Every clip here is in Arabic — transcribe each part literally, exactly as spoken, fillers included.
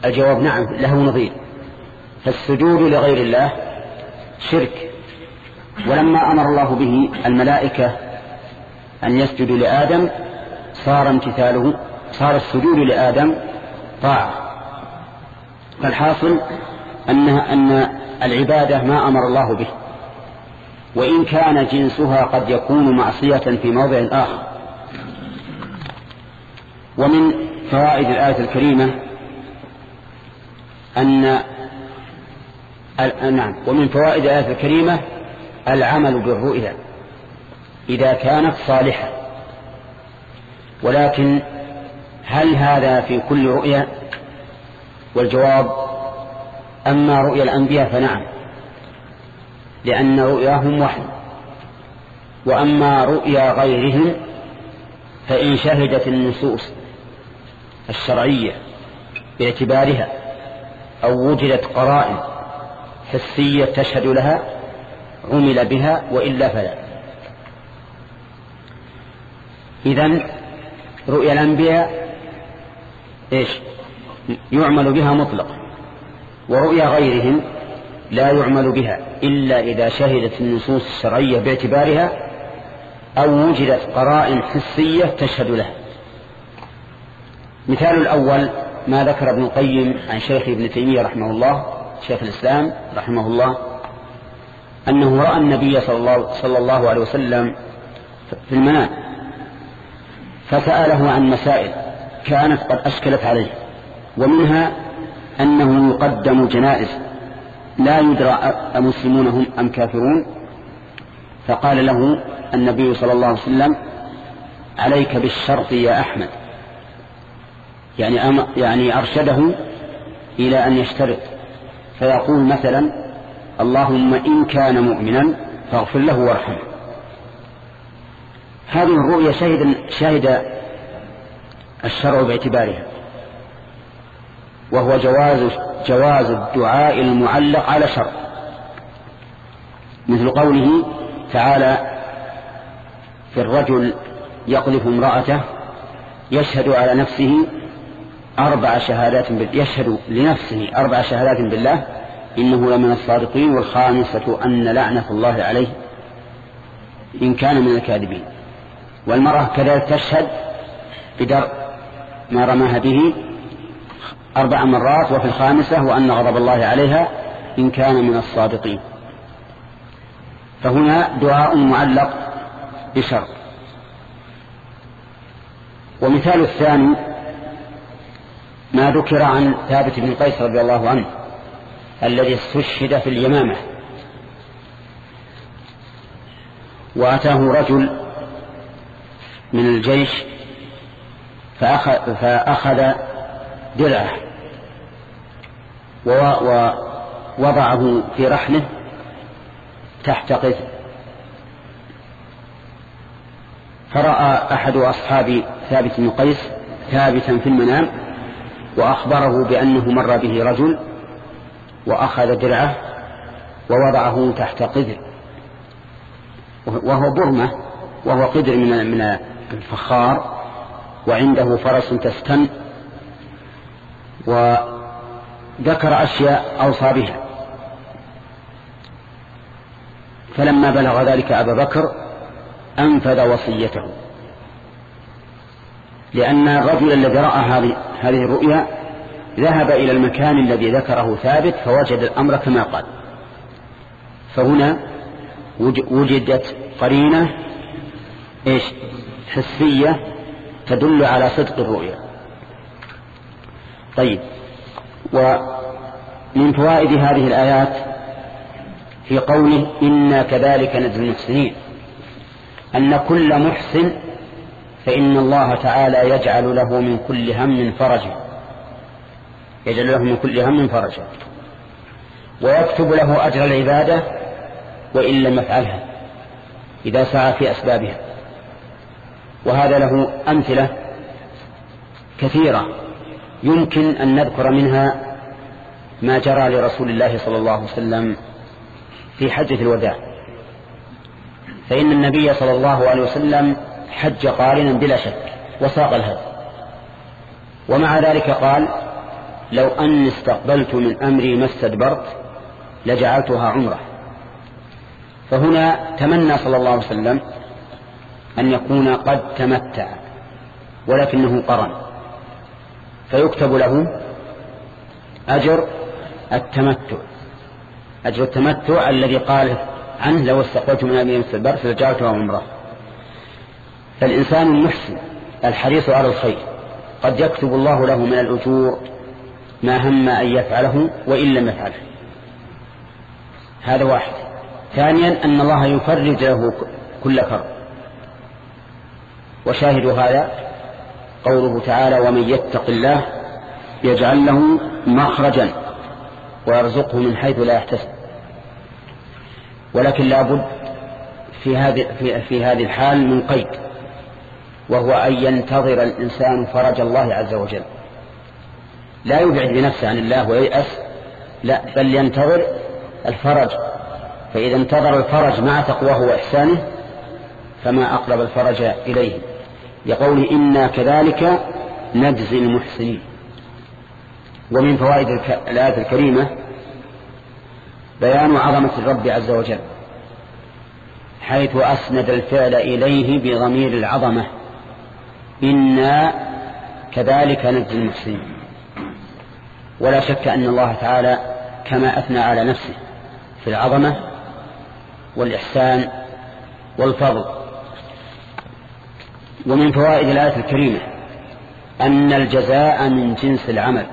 الجواب نعم له نظير. فالسجود لغير الله شرك، ولما أمر الله به الملائكة أن يسجدوا لآدم صار امتثاله صار السجود لآدم طاعة. فالحاصل أن أن العبادة ما أمر الله به، وإن كان جنسها قد يكون معصية في موضع آخر. ومن فوائد الآية الكريمة أن نعم ومن فوائد الآية الكريمة العمل بالرؤيا إذا كانت صالحة. ولكن هل هذا في كل رؤيا؟ والجواب أما رؤيا الأنبياء فنعم، لأن رؤياهم وحي. وأما رؤيا غيرهم فإن شهدت النصوص الشرعية باعتبارها أو وجدت قرائن حسية تشهد لها عمل بها، وإلا فلا. إذن رؤيا الأنبياء إيش؟ يعمل بها مطلقا، ورؤيا غيرهم لا يعمل بها إلا إذا شهدت النصوص الشرعية باعتبارها أو وجدت قرائن حسية تشهد لها. مثال الأول ما ذكر ابن القيم عن شيخ ابن تيمية رحمه الله شيخ الإسلام رحمه الله أنه رأى النبي صلى الله, صلى الله عليه وسلم في المنام، فسأله عن مسائل كانت قد أشكلت عليه، ومنها أنه يقدم جنائز لا يدرى أمسلمون هم أم كافرون. فقال له النبي صلى الله عليه وسلم عليك بالشرط يا أحمد، يعني, أم يعني أرشده إلى أن يشترط، فيقول مثلا اللهم إن كان مؤمنا فاغفر له وارحمه. هذه الرؤيا شهد, شهد الشرع باعتبارها، وهو جواز, جواز الدعاء المعلق على شرط، مثل قوله تعالى في الرجل يقذف امرأته يشهد على نفسه أربع شهادات بالله يشهد لنفسه أربع شهادات بالله إنه لمن الصادقين، والخامسة أن لعنة الله عليه إن كان من الكاذبين. والمرأة كذلك تشهد بدرء ما رماها به أربع مرات، وفي الخامسة وأن غضب الله عليها إن كان من الصادقين. فهنا دعاء معلق بشرط. ومثال الثاني ما ذكر عن ثابت بن قيس رضي الله عنه الذي استشهد في اليمامة، وأتاه رجل من الجيش فأخذ, فأخذ درعه ووضعه في رحله تحت قذف، فرأى أحد أصحاب ثابت بن قيس ثابتا في المنام وأخبره بأنه مر به رجل وأخذ درعه ووضعه تحت قدر، وهو برمة وهو قدر من من الفخار، وعنده فرس تستن، وذكر أشياء أوصى بها. فلما بلغ ذلك أبا بكر أنفذ وصيته، لأن الرجل الذي رأى هذه الرؤيا ذهب إلى المكان الذي ذكره ثابت فوجد الأمر كما قال. فهنا وجدت قرينة إيش حسية تدل على صدق الرؤيا. طيب، ومن فوائد هذه الآيات في قوله إنا كذلك نجزي المحسنين أن كل محسن فإن الله تعالى يجعل له من كل هم فرجا يجعل له من كل هم فرجا ويكتب له أجر العبادة وإن لم يفعلها إذا سعى في أسبابها. وهذا له أمثلة كثيرة يمكن أن نذكر منها ما جرى لرسول الله صلى الله عليه وسلم في حجة الوداع، فإن النبي صلى الله عليه وسلم حج قارنا بلا شك وساق الهدي، ومع ذلك قال لو أني استقبلت من أمري ما استدبرت لجعلتها عمرة. فهنا تمنى صلى الله عليه وسلم أن يكون قد تمتع ولكنه قرن، فيكتب له أجر التمتع أجر التمتع الذي قال عنه لو استقبلت من أمري ما استدبرت لجعلتها عمرة. فالإنسان المحسن الحريص على الخير قد يكتب الله له من الأجور ما هم أن يفعله وإن لم يفعله. هذا واحد. ثانيا أن الله يفرج له كل كرب. وشاهد هذا قوله تعالى ومن يتق الله يجعل له مخرجا ويرزقه من حيث لا يحتسب. ولكن لا بد في هذه في, في هذه الحال من قيد، وهو أن ينتظر الإنسان فرج الله عز وجل، لا يبعد بنفسه عن الله وييأس، لا بل ينتظر الفرج. فإذا انتظر الفرج مع تقواه وإحسانه فما أقرب الفرج إليه. يقول إنا كذلك نجزي المحسنين. ومن فوائد الآية الكريمة بيان عظمة الرب عز وجل، حيث أسند الفعل إليه بضمير العظمة، إنا كذلك نجزي المحسنين. ولا شك أن الله تعالى كما أثنى على نفسه في العظمة والإحسان والفضل. ومن فوائد الآية الكريمة أن الجزاء من جنس العمل.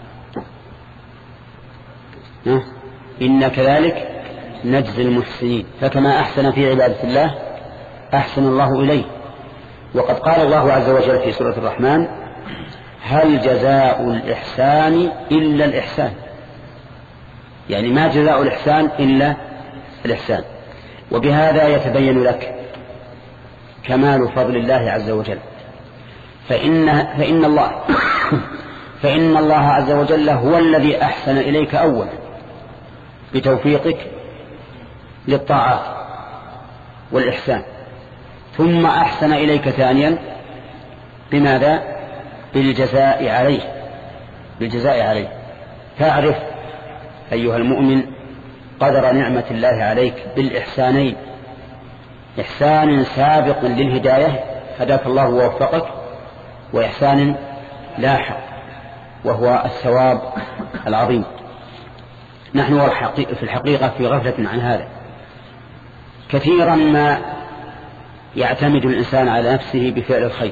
إن كذلك نجزي المحسنين، فكما أحسن في عبادة الله أحسن الله إليه. وقد قال الله عز وجل في سورة الرحمن هل جزاء الإحسان إلا الإحسان، يعني ما جزاء الإحسان إلا الإحسان. وبهذا يتبين لك كمال فضل الله عز وجل. فإن, فإن الله فإن الله عز وجل هو الذي أحسن إليك أولا بتوفيقك للطاعات والإحسان، ثم أحسن إليك ثانيا بماذا؟ بالجزاء عليه بالجزاء عليه. فاعرف أيها المؤمن قدر نعمة الله عليك بالإحسانين، إحسان سابق للهداية هداك الله ووفقك، وإحسان لاحق وهو الثواب العظيم. نحن في الحقيقة في غفلة عن هذا. كثيرا ما يعتمد الإنسان على نفسه بفعل الخير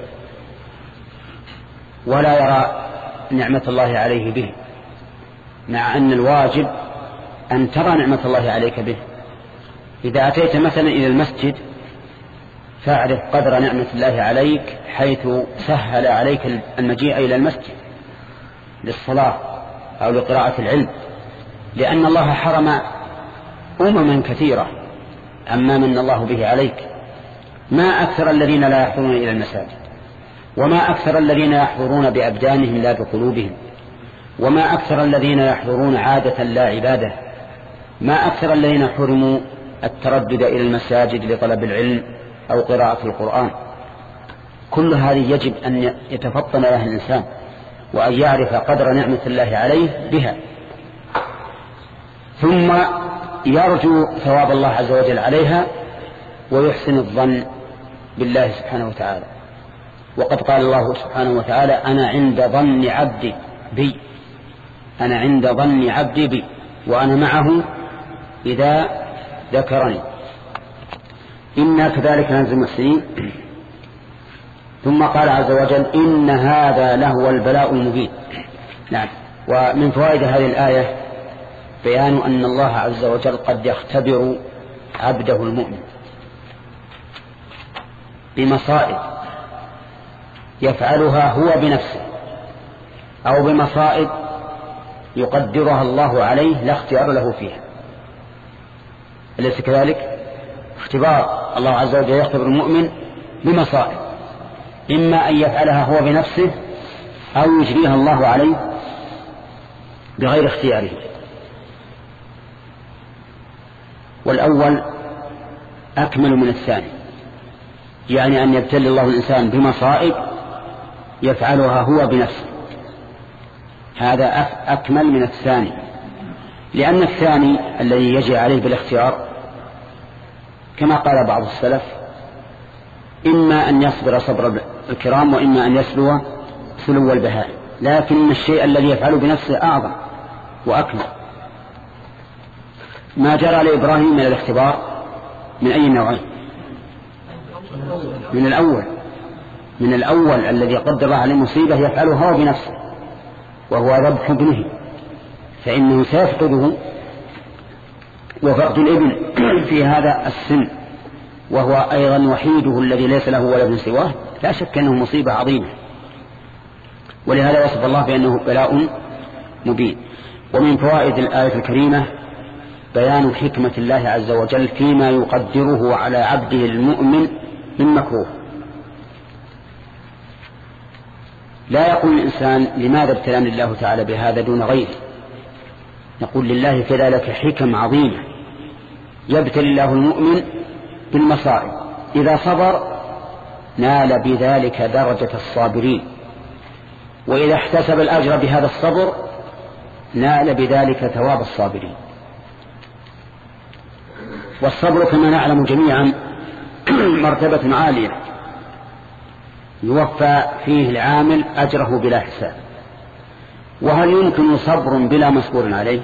ولا يرى نعمة الله عليه به، مع أن الواجب أن ترى نعمة الله عليك به. إذا أتيت مثلا إلى المسجد فاعرف قدر نعمة الله عليك حيث سهل عليك المجيء إلى المسجد للصلاة أو لقراءة العلم، لأن الله حرم أمما كثيرة عما من الله به عليك. ما أكثر الذين لا يحضرون إلى المساجد، وما أكثر الذين يحضرون بأبدانهم لا بقلوبهم، وما أكثر الذين يحضرون عادة لا عبادة، ما أكثر الذين حرموا التردد إلى المساجد لطلب العلم أو قراءة القرآن. كل هذه يجب أن يتفطن لها الإنسان وأن يعرف قدر نعمة الله عليه بها، ثم يرجو ثواب الله عز وجل عليها ويحسن الظن بالله سبحانه وتعالى. وقد قال الله سبحانه وتعالى أنا عند ظن عبدي بي أنا عند ظن عبدي بي وأنا معه إذا ذكرني. إنا كذلك نجزي المحسنين. ثم قال عز وجل إن هذا لهو البلاء المبين. نعم. ومن فوائد هذه الآية بيان أن الله عز وجل قد يختبر عبده المؤمن بمصائب يفعلها هو بنفسه أو بمصائب يقدرها الله عليه لا اختيار له فيها. أليس كذلك؟ اختبار الله عز وجل يختبر المؤمن بمصائب، إما أن يفعلها هو بنفسه أو يجريها الله عليه بغير اختياره. والأول أكمل من الثاني، يعني أن يبتلي الله الإنسان بمصائب يفعلها هو بنفسه، هذا أكمل من الثاني، لأن الثاني الذي يجي عليه بالاختيار كما قال بعض السلف إما أن يصبر صبر الكرام وإما أن يسلو سلو البهائم، لكن الشيء الذي يفعله بنفسه أعظم وأكمل. ما جرى لإبراهيم من الاختبار من أي نوعين؟ من الأول من الأول الذي قدر عليه مصيبة يفعلها هو بنفسه، وهو ذبح ابنه، فإنه سيفقده، وفقد الابن في هذا السن وهو أيضا وحيده الذي ليس له ولد سواه لا شك أنه مصيبة عظيمة، ولهذا وصف الله بأنه بلاء مبين. ومن فوائد الآية الكريمة بيان حكمة الله عز وجل فيما يقدره على عبده المؤمن من مكروه. لا يقول الإنسان لماذا ابتلاني الله تعالى بهذا دون غيره، نقول لله كذلك حكم عظيمة، يبتلي الله المؤمن بالمصائب، إذا صبر نال بذلك درجة الصابرين، وإذا احتسب الأجر بهذا الصبر نال بذلك ثواب الصابرين. والصبر كما نعلم جميعا مرتبة عالية يوفى فيه العامل أجره بلا حساب. وهل يمكن صبر بلا مصبور عليه؟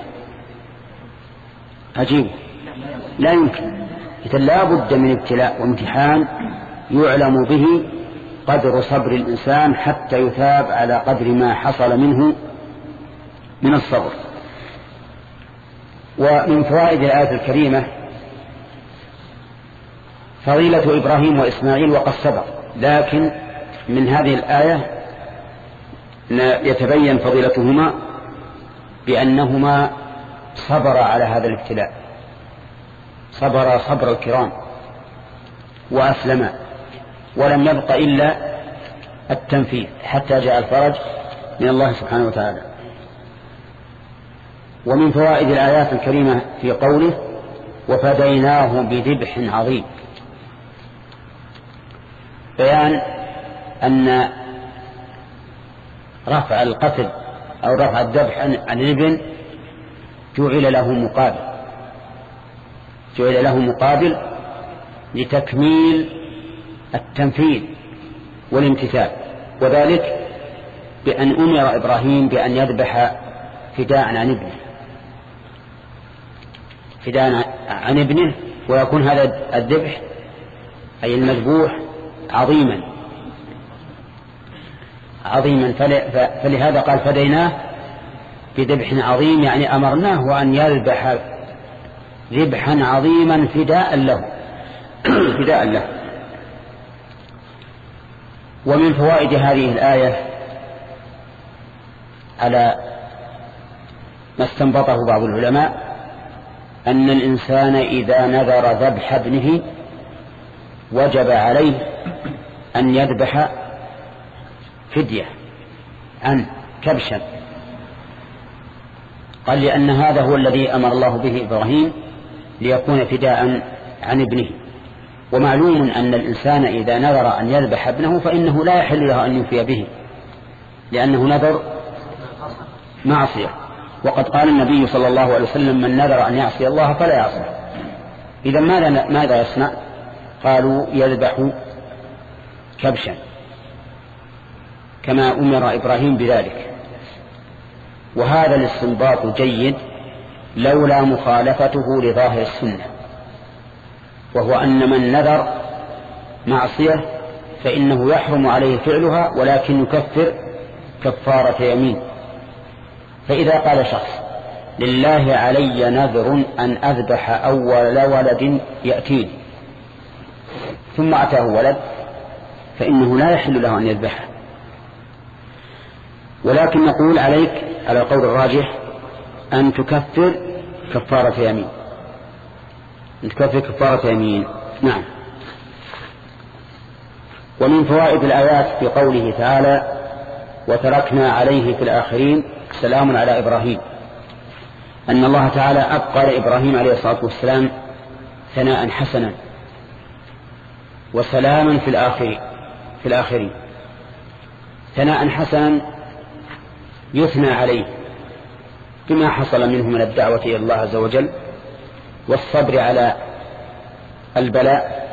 أجيب لا يمكن. إذا لا بد من ابتلاء وامتحان يعلم به قدر صبر الإنسان حتى يثاب على قدر ما حصل منه من الصبر. ومن فوائد الآية الكريمة فضيلة إبراهيم وإسماعيل وقد سبق، لكن من هذه الآية يتبين فضيلتهما بأنهما صبر على هذا الابتلاء، صبر صبر الكرام وأسلما، ولم يبق إلا التنفيذ حتى جاء الفرج من الله سبحانه وتعالى. ومن فوائد الآيات الكريمة في قوله وفديناه بذبح عظيم بيان أن رفع القتل أو رفع الذبح عن الابن جعل له مقابل جعل له مقابل لتكميل التنفيذ والامتثال، وذلك بأن أمر إبراهيم بأن يذبح فداء عن ابنه فداء عن ابنه ويكون هذا الذبح أي المذبوح عظيما عظيما فلهذا قال فديناه بذبح عظيم، يعني أمرناه أن يذبح ذبحا عظيما فداء له فداء له. ومن فوائد هذه الآية على ما استنبطه بعض العلماء أن الإنسان إذا نذر ذبح ابنه وجب عليه أن يذبح فدية عن كبشا، قال لأن هذا هو الذي أمر الله به إبراهيم ليكون فداء عن ابنه. ومعلوم أن الإنسان إذا نذر أن يذبح ابنه فإنه لا يحل له أن يوفي به، لأنه نذر معصية، وقد قال النبي صلى الله عليه وسلم من نذر أن يعصي الله فلا يعصي. إذا ماذا ماذا يصنع؟ قالوا يذبح كبشا كما أمر إبراهيم بذلك. وهذا الاستنباط جيد لولا مخالفته لظاهر السنة، وهو أن من نذر معصية فإنه يحرم عليه فعلها ولكن يكفر كفارة يمين. فإذا قال شخص لله علي نذر أن أذبح أول ولد يأتيني ثم أتاه ولد فإنه لا يحل له أن يذبحه، ولكن نقول عليك على القول الراجح أن تكفر كفارة يمين أن تكفر كفارة يمين نعم. ومن فوائد الآيات في قوله تعالى وتركنا عليه في الآخرين سلام على إبراهيم، أن الله تعالى أبقى لإبراهيم عليه الصلاة والسلام ثناء حسنا وسلاما في الآخرين في الآخرين ثناء حسنا يثنى عليه بما حصل منه من الدعوة إلى الله عز وجل والصبر على البلاء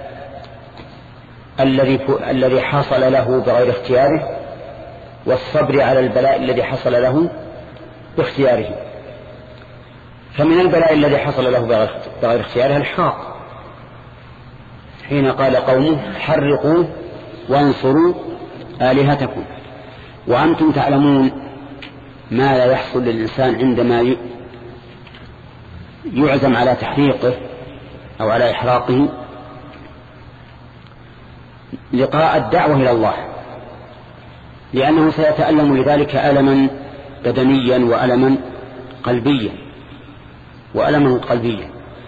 الذي الذي حصل له بغير اختياره والصبر على البلاء الذي حصل له باختياره. فمن البلاء الذي حصل له بغير اختياره الحراق، حين قال قومه حرقوا وانصروا آلهتكم. وأنتم تعلمون ما لا يحصل للإنسان عندما يعزم على تحريقه أو على إحراقه لقاء الدعوة إلى الله، لأنه سيتألم لذلك ألما بدنيا وألما قلبيا وألما قلبيا.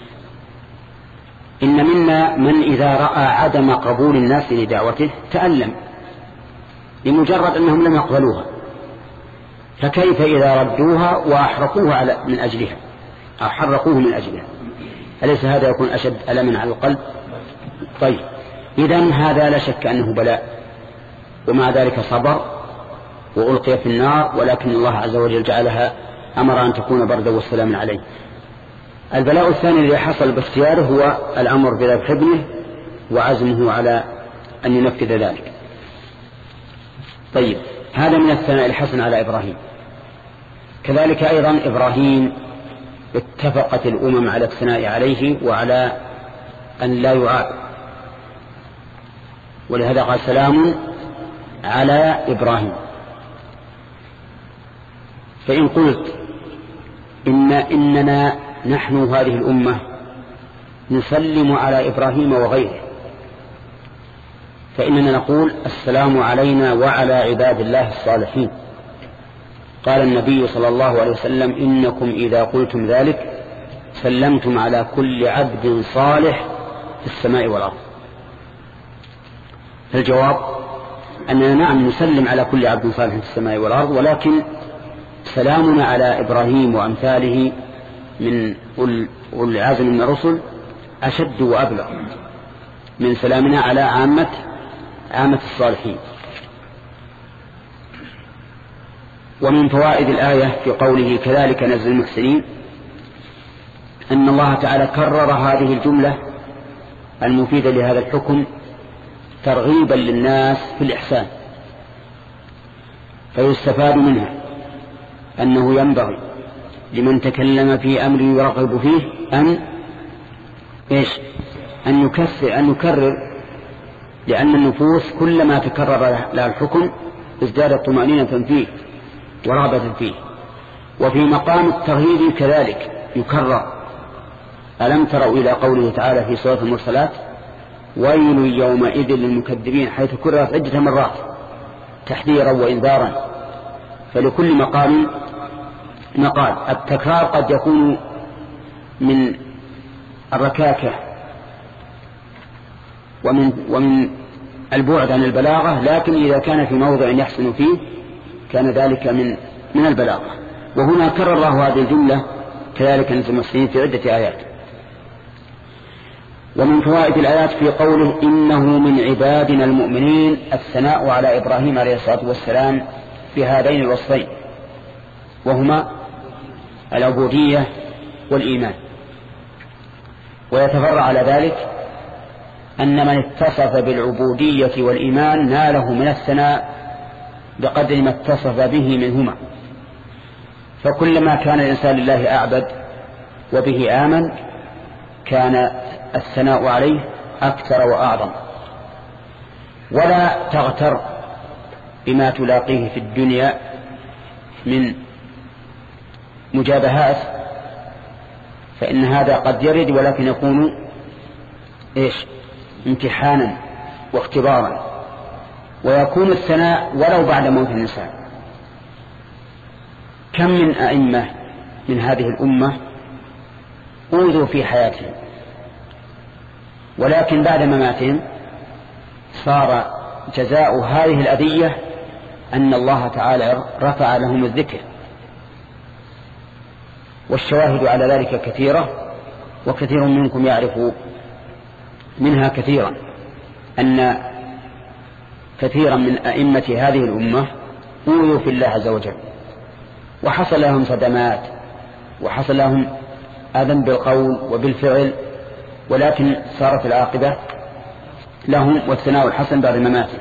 إن منا من إذا رأى عدم قبول الناس لدعوته تألم لمجرد أنهم لم يقبلوها، فكيف إذا ردوها وأحرقوها على من أجلها أو حرقوه من أجلها؟ أليس هذا يكون أشد ألما على القلب؟ طيب، إذن هذا لا شك أنه بلاء، ومع ذلك صبر وألقي في النار، ولكن الله عز وجل جعلها أمر أن تكون بردا والسلام عليه. البلاء الثاني الذي حصل باختياره هو الأمر بذبح ابنه وعزمه على أن ينفذ ذلك. طيب، هذا من الثناء الحسن على إبراهيم. كذلك أيضا إبراهيم اتفقت الأمم على الثناء عليه وعلى أن لا يعاب، ولهذا قال سلام على إبراهيم. فإن قلت إن إننا نحن هذه الأمة نسلم على إبراهيم وغيره، فإننا نقول السلام علينا وعلى عباد الله الصالحين. قال النبي صلى الله عليه وسلم إنكم إذا قلتم ذلك سلمتم على كل عبد صالح في السماء والأرض. فالجواب أننا نعم نسلم على كل عبد صالح في السماء والأرض، ولكن سلامنا على إبراهيم وأمثاله من أولي العزم من الرسل أشد وأبلغ من سلامنا على عامة عامة الصالحين. ومن فوائد الآية في قوله كذلك نجزي المحسنين أن الله تعالى كرر هذه الجملة المفيدة لهذا الحكم ترغيبا للناس في الإحسان، فيستفاد منها أنه ينبغي لمن تكلم في أمر يرغب فيه أن إيش أن يكسر أن يكرر، لأن النفوس كلما تكرر لها الحكم ازدادت طمأنينة فيه ورغبة فيه. وفي مقام الترهيب كذلك يكرر. ألم تروا إلى قوله تعالى في سورة المرسلات ويل يومئذ للمكذبين، حيث كررت عدة مرات تحذيرا وإنذارا. فلكل مقام مقال. التكرار قد يكون من الركاكة ومن, ومن البعد عن البلاغة، لكن إذا كان في موضع يحسن فيه كان ذلك من من البلاغة. وهنا كرر الله هذه الجملة كذلك نجزي المحسنين في عدة آيات. ومن فوائد الآيات في قوله إنه من عبادنا المؤمنين الثناء على إبراهيم عليه الصلاة والسلام بهذين الوصفين، وهما العبودية والإيمان. ويتفرع على ذلك أن من اتصف بالعبودية والإيمان ناله من الثناء بقدر ما اتصف به منهما. فكلما كان الإنسان لله أعبد وبه آمن كان الثناء عليه أكثر وأعظم. ولا تغتر بما تلاقيه في الدنيا من مجابهات، فإن هذا قد يرد ولكن يكون إيش امتحانا واختبارا، ويكون الثناء ولو بعد موت الإنسان. كم من أئمة من هذه الأمة أوذوا في حياتهم، ولكن بعد مماتهم صار جزاء هذه الأذية أن الله تعالى رفع لهم الذكر. والشواهد على ذلك كثيرة، وكثير منكم يعرف منها كثيرا، أن كثيرا من أئمة هذه الأمة أوذوا في الله عز وجل وحصل لهم صدمات وحصل لهم أذى بالقول وبالفعل، ولكن صارت العاقبة لهم والثناء الحسن بعد مماته.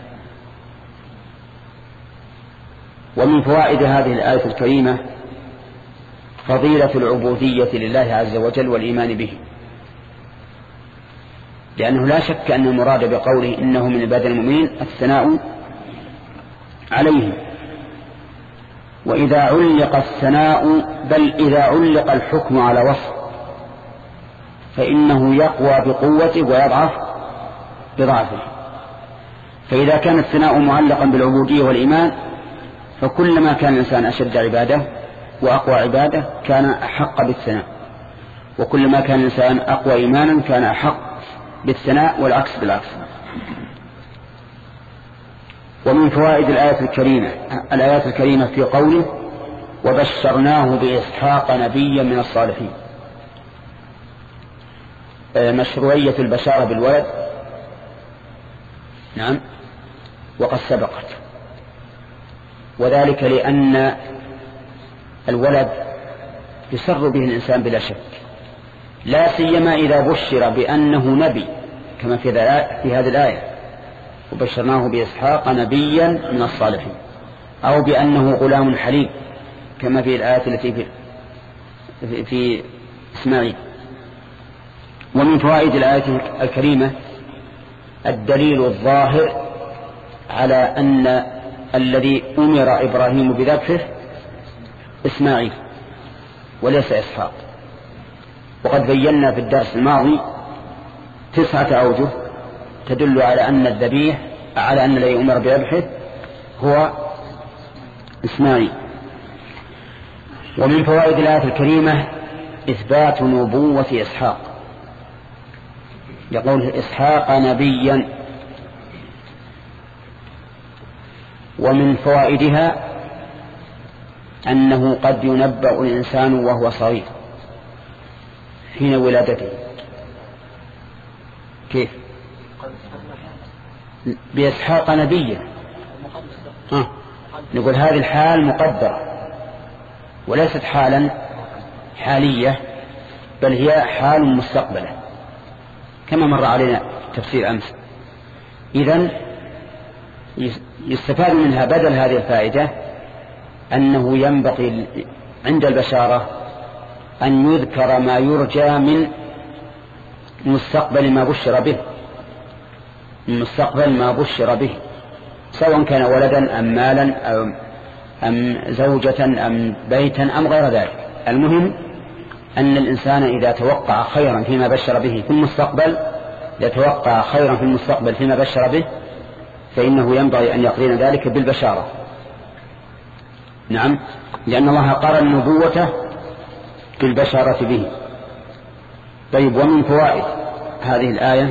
ومن فوائد هذه الآية الكريمة فضيلة العبودية لله عز وجل والإيمان به، لأنه لا شك أن المراد بقوله إنه من عباد المؤمنين الثناء عليهم. وإذا علق الثناء بل إذا علق الحكم على وصف فإنه يقوى بقوته ويضعف بضعفه. فإذا كان الثناء معلقا بالعبودية والإيمان فكلما كان الإنسان أشد عبادة وأقوى عبادة كان أحق بالثناء، وكلما كان الإنسان أقوى إيمانا كان أحق بالثناء، والعكس بالعكس. ومن فوائد الآية الكريمة الآيات الكريمة في قوله وبشرناه بإسحاق نبيا من الصالحين، مشروعية البشارة بالولد نعم وقد سبقت، وذلك لأن الولد يسر به الإنسان بلا شك، لا سيما إذا بشر بأنه نبي كما في هذه الآية وبشرناه بإسحاق نبيا من الصالحين، أو بأنه غلام حليم كما في الآية التي في, في, في إسماعيل. ومن فوائد الآية الكريمة الدليل الظاهر على أن الذي أمر إبراهيم بذبحه إسماعيل وليس إسحاق. وقد بينا في الدرس الماضي تسعة أوجه تدل على أن الذبيح على أن الذي أمر بذبحه هو إسماعيل. ومن فوائد الآية الكريمة إثبات نبوة إسحاق، يقول إسحاق نبيا. ومن فوائدها أنه قد ينبأ الإنسان وهو صغير حين ولادته. كيف؟ بإسحاق نبيا. آه. نقول هذه الحال مقدرة وليست حالا حالية، بل هي حال مستقبلة كما مر علينا تفسير أمس. إذن يستفاد منها بدل هذه الفائدة أنه ينبغي عند البشارة أن يذكر ما يرجى من مستقبل ما بشر به، من مستقبل ما بشر به، سواء كان ولدا أم مالا أم, أم زوجة أم بيتا أم غير ذلك. المهم أن الإنسان إذا توقع خيرا فيما بشر به في المستقبل يتوقع خيرا في المستقبل فيما بشر به، فإنه ينبغي أن يقرن ذلك بالبشارة. نعم، لأن الله قرن نبوته بالبشارة به. طيب، ومن فوائد هذه الآية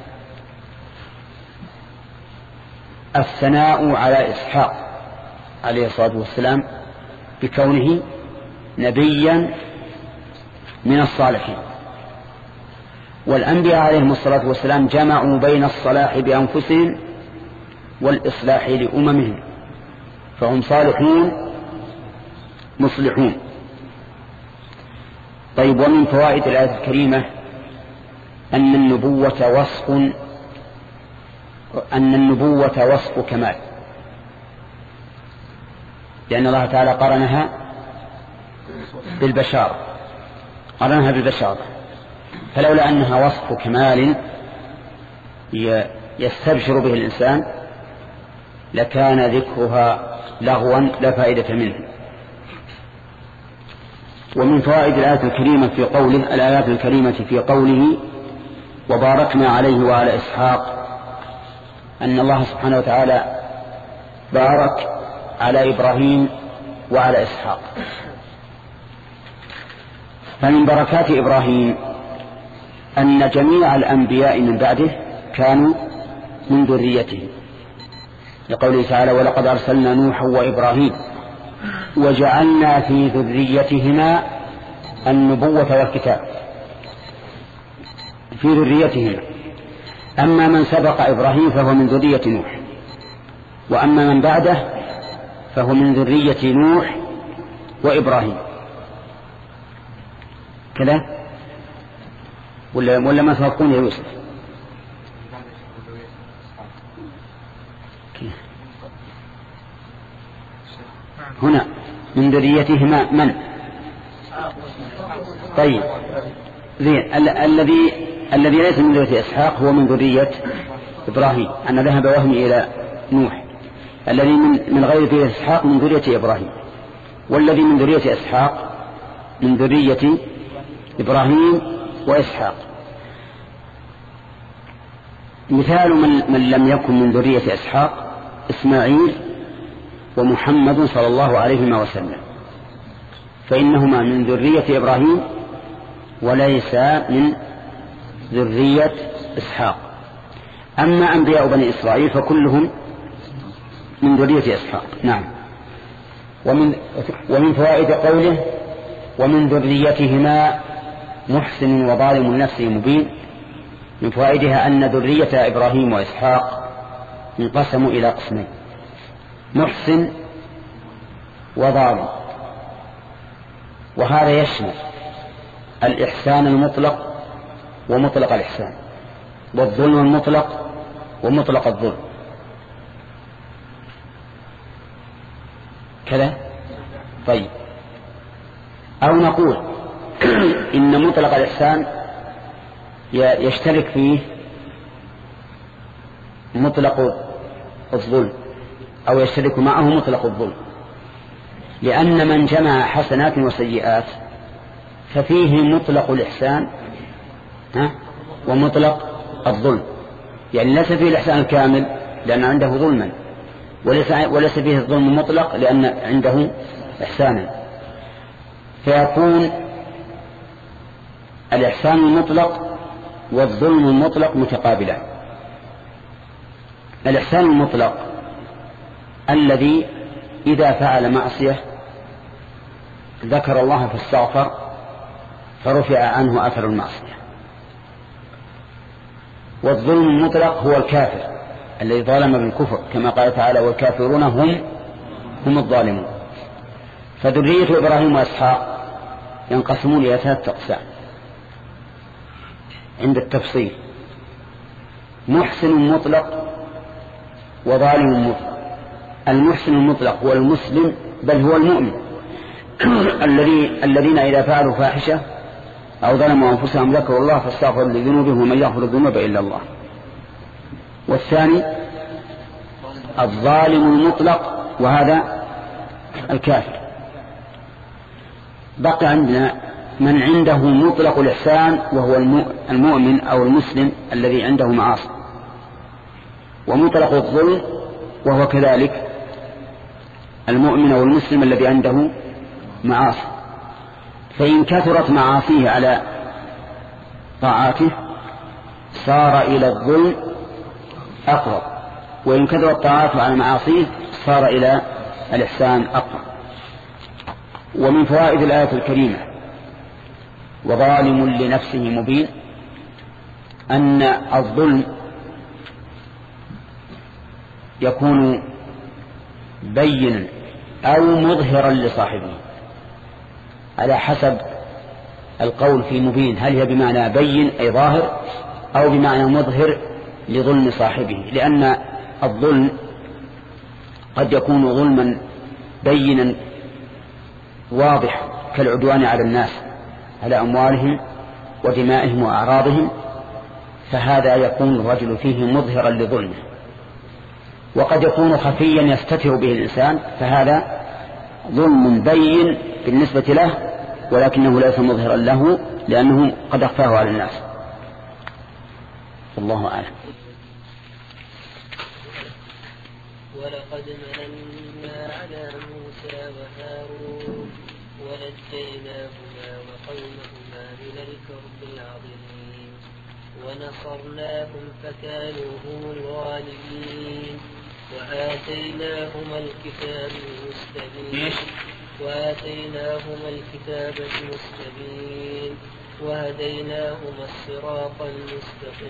الثناء على إسحاق عليه الصلاة والسلام بكونه نبيا من الصالحين. والأنبياء عليهم الصلاة والسلام جمعوا بين الصلاح بأنفسهم والإصلاح لأممهم، فهم صالحون مصلحون. طيب، ومن فوائد الآية الكريمة أن النبوة وصف أن النبوة وصف كمال، لأن الله تعالى قرنها بالبشارة قرنها بالبشارة فلولا أنها وصف كمال يستبشر به الإنسان لكان ذكرها لغوا لا فائدة منه. ومن فوائد الآية الكريمة في قوله الآيات الكريمة في قوله وباركنا عليه وعلى إسحاق أن الله سبحانه وتعالى بارك على إبراهيم وعلى إسحاق. فمن بركات إبراهيم أن جميع الأنبياء من بعده كانوا من ذريته، لقوله تعالى ولقد أرسلنا نوحا وإبراهيم وجعلنا في ذريتهما النبوة والكتاب، في ذريتهما. أما من سبق إبراهيم فهو من ذرية نوح، وأما من بعده فهو من ذرية نوح وإبراهيم كذا ولا, ولا ما توافقون يا يوسف؟ هنا من ذريتهما من؟ طيب زين. الذي الذي ليس من ذرية إسحاق هو من ذرية إبراهيم، أن ذهب وهمي إلى نوح. الذي من, من غير ذرية إسحاق من ذرية إبراهيم، والذي من ذرية إسحاق من ذرية إبراهيم وإسحاق. مثال من, من لم يكن من ذرية إسحاق إسماعيل ومحمد صلى الله عليه وسلم، فإنهما من ذرية إبراهيم وليس من ذرية إسحاق. أما أنبياء بني إسرائيل فكلهم من ذرية إسحاق. نعم. ومن, ومن فوائد قوله ومن ذريتهما محسن وظالم نفسه مبين، من فوائدها أن ذرية إبراهيم وإسحاق انقسموا إلى قسمين: محسن وظالم، وهذا يشمل الإحسان المطلق ومطلق الإحسان، والظلم المطلق ومطلق الظلم كذا. طيب، أو نقول إن مطلق الإحسان يشترك فيه مطلق الظلم، أو يشترك معه مطلق الظلم، لأن من جمع حسنات وسيئات ففيه مطلق الإحسان ومطلق الظلم. يعني ليس فيه الإحسان الكامل لأن عنده ظلما، وليس فيه الظلم المطلق لأن عنده إحسانا، فيكون الإحسان المطلق والظلم المطلق متقابلان. الإحسان المطلق الذي إذا فعل معصية ذكر الله فاستغفر فرفع عنه أثر المعصية. والظلم المطلق هو الكافر الذي ظلم بالكفر، كما قال تعالى والكافرون هم هم الظالمون. فذرية إبراهيم وإسحاق ينقسمون إلى ثلاثة أقسام عند التفصيل: محسن مطلق وظالم مطلق. المحسن المطلق هو المسلم بل هو المؤمن الذي الذين إذا فعلوا فاحشة أو ظلموا أنفسهم ذكروا الله فاستغفروا لذنوبهم ومن يغفر الذنوب إلا الله. والثاني الظالم المطلق وهذا الكافر. بقي عندنا من عنده مطلق الإحسان وهو المؤمن أو المسلم الذي عنده معاصي، ومطلق الظلم وهو كذلك المؤمن أو المسلم الذي عنده معاصي. فإن كثرت معاصيه على طاعاته صار إلى الظلم أقرب، وإن كثرت طاعاته على معاصيه صار إلى الإحسان أقرب. ومن فوائد الآية الكريمة وظالم لنفسه مبين أن الظلم يكون بينا أو مظهرا لصاحبه على حسب القول في مبين، هل هي بمعنى بين أي ظاهر أو بمعنى مظهر لظلم صاحبه، لأن الظلم قد يكون ظلما بينا واضح كالعدوان على الناس على أموالهم ودمائهم وأعراضهم، فهذا يكون الرجل فيه مظهرا لظلمه. وقد يكون خفيا يستتر به الإنسان، فهذا ظلم بين بالنسبة له ولكنه ليس مظهرا له لأنه قد أخفاه على الناس. الله أعلم. ولقد مننا على موسى وهارون ونجيناهما وقومهما من الكرب العظيم ونصرناهم فكانوا هم الغالبين وآتيناهما الكتاب المستبين وآتيناهما الكتاب المستبين وهديناهما الصراط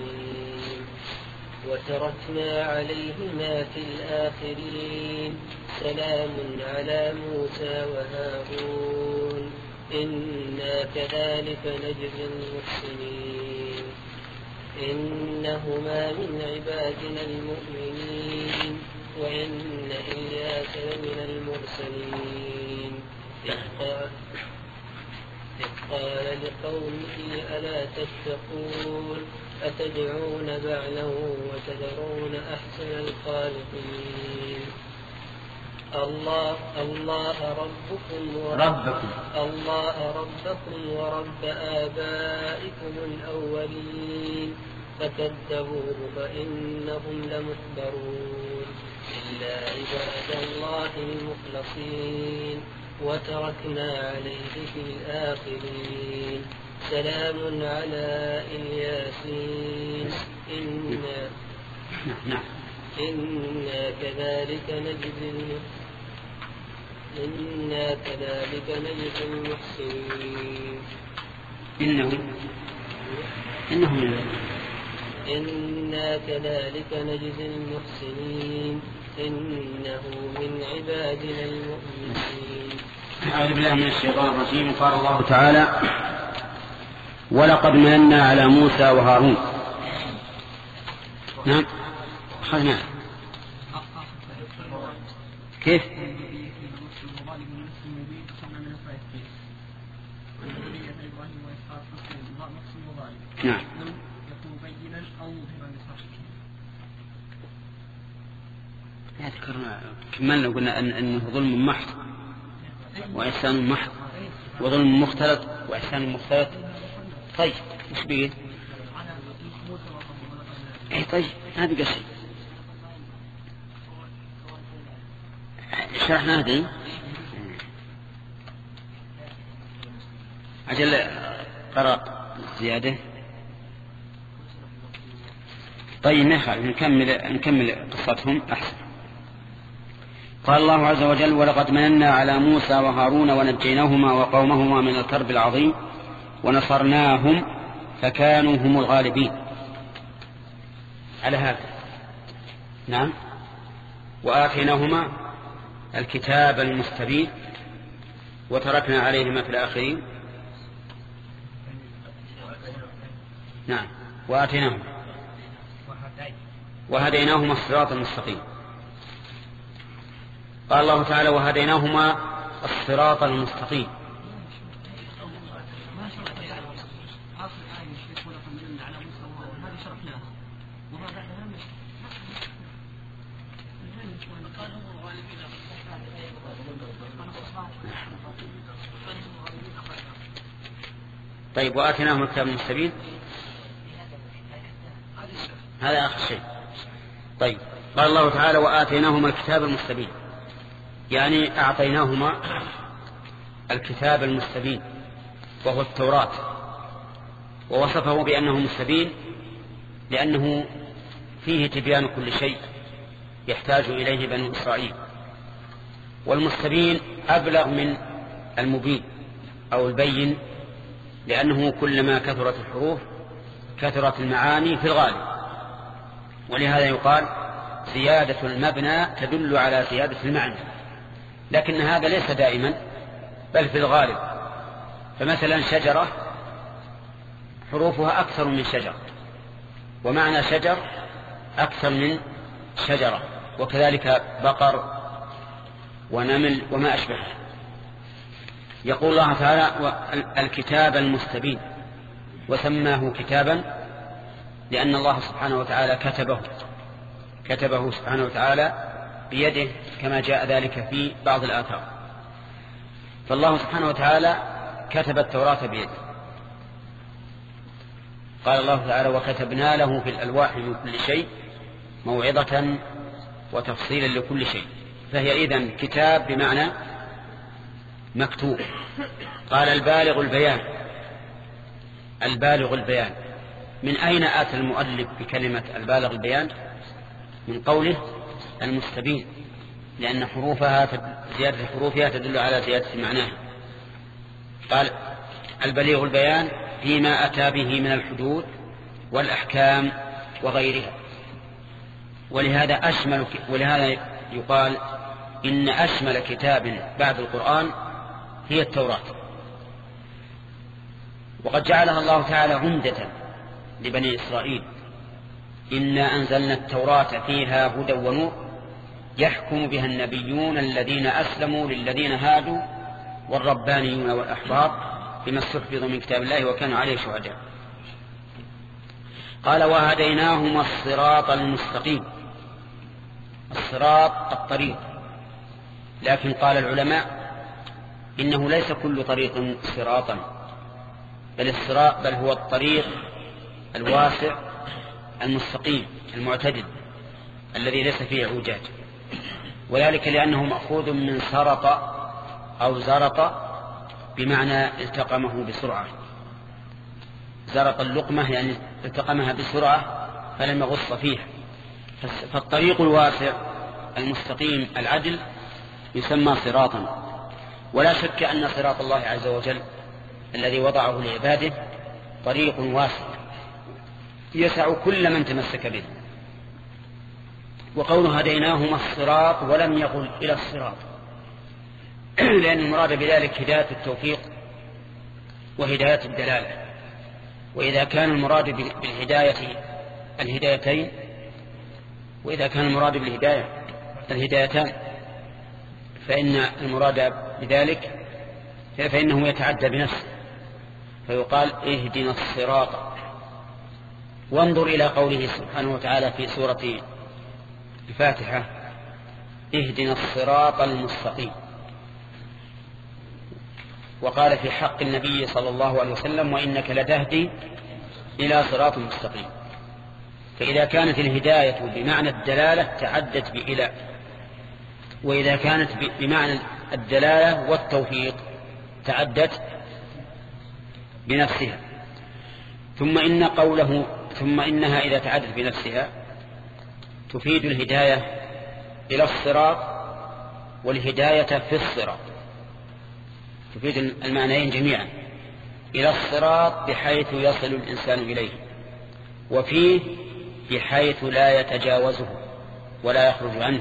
المستقيم وتركنا عليهما في الآخرين سلام على موسى وهارون إنا كذلك نجزي المحسنين إنهما من عبادنا المؤمنين وإن إلياس لمن المرسلين إذ قال إذ قال لقومه ألا تتقون أتدعون بعلا وتذرون أحسن الخالقين الله الله ربكم ربكم الله ربكم ورب آبائكم الأولين فكذبوه فإنهم لمحضرون إلا عباد الله المخلصين وتركنا عليه في الآخرين سلام على الياسين إنا نعم إنا كذلك نجزي إنا كذلك نجزي المحسنين إنهم إنهم إنا كذلك نجزي المحسنين إنه من عبادنا المؤمنين. أعوذ بالله من الشيطان الرجيم. قال الله تعالى ولقد مننا على موسى وهارون. نعم خلنا كيف نعم ذكرنا كملنا وقلنا أن أنه ظلم محض وإحسان محض وظلم مختلط وإحسان مختلط. طيب مش بيه اي طيب هذا قصي شرحنا هذه عجل قرأ زيادة. طيب نخل نكمل نكمل قصتهم أحسن. قال الله عز وجل ولقد مننا على موسى وهارون ونجيناهما وقومهما من الكرب العظيم ونصرناهم فكانوا هم الغالبين. على هذا نعم وآتيناهما الكتاب المستبين وتركنا عليهما في الآخرين. نعم وآتيناهما وهديناهما الصراط المستقيم. قال الله تعالى وهديناهما الصراط المستقيم. طيب وآتيناهم الكتاب المستبين هذا آخر شيء. طيب قال الله تعالى وآتيناهما الكتاب المستبين يعني أعطيناهما الكتاب المستبين وهو التوراة ووصفه بأنه مستبين لأنه فيه تبيان كل شيء يحتاج إليه بنو إسرائيل. والمستبين أبلغ من المبين أو البين لأنه كلما كثرت الحروف كثرت المعاني في الغالب. ولهذا يقال زيادة المبنى تدل على زيادة المعنى لكن هذا ليس دائما بل في الغالب. فمثلا شجرة حروفها أكثر من شجر ومعنى شجر أكثر من شجرة وكذلك بقر ونمل وما أشبه. يقول الله تعالى الكتاب المستبين وسماه كتابا لأن الله سبحانه وتعالى كتبه كتبه سبحانه وتعالى بيده كما جاء ذلك في بعض الآثار. فالله سبحانه وتعالى كتب التوراة بيده. قال الله تعالى وكتبنا له في الألواح من كل شيء موعظة وتفصيلا لكل شيء. فهي إذن كتاب بمعنى مكتوب. قال البالغ البيان البالغ البيان من أين آتى المؤلف بكلمة البالغ البيان؟ من قوله المستبين لأن حروفها زيادة حروفها تدل على زيادة معناها. قال البليغ البيان فيما أتى به من الحدود والأحكام وغيرها. ولهذا أشمل ولهذا يقال إن أشمل كتاب بعد القرآن هي التوراة، وقد جعلها الله تعالى عمدة لبني إسرائيل. إنا أنزلنا التوراة فيها هدى ونور يحكم بها النبيون الذين أسلموا للذين هادوا والربانيون والأحبار بما استحفظوا من كتاب الله وكانوا عليه شهداء. قال وهديناهما الصراط المستقيم. الصراط الطريق، لكن قال العلماء إنه ليس كل طريق صراطا، بل الصراط بل هو الطريق الواسع المستقيم المعتدل الذي ليس فيه اعوجاج، وذلك لأنه مأخوذ من سرط أو زرط بمعنى التقمه بسرعة. زرط اللقمة يعني التقمها بسرعة فلم يغص فيها. فالطريق الواسع المستقيم العدل يسمى صراطا. ولا شك أن صراط الله عز وجل الذي وضعه لعباده طريق واسع يسع كل من تمسك به. وقوله هديناهما الصراط ولم يقل إلى الصراط، لأن المراد بذلك هداية التوفيق وهداية الدلالة. وإذا كان المراد بالهداية الهدايتين وإذا كان المراد بالهداية الهدايتان فإن المراد بذلك فإنه يتعدى بنفسه، فيقال اهدنا الصراط. وانظر إلى قوله سبحانه وتعالى في سورة الفاتحة اهدنا الصراط المستقيم، وقال في حق النبي صلى الله عليه وسلم وإنك لتهدي إلى صراط مستقيم. فإذا كانت الهداية بمعنى الدلالة تعدت بإلى، وإذا كانت بمعنى الدلالة والتوفيق تعدت بنفسها. ثم إن قوله ثم إنها إذا تعدت بنفسها تفيد الهداية إلى الصراط والهداية في الصراط، تفيد المعنيين جميعا، إلى الصراط بحيث يصل الإنسان إليه، وفيه بحيث لا يتجاوزه ولا يخرج عنه.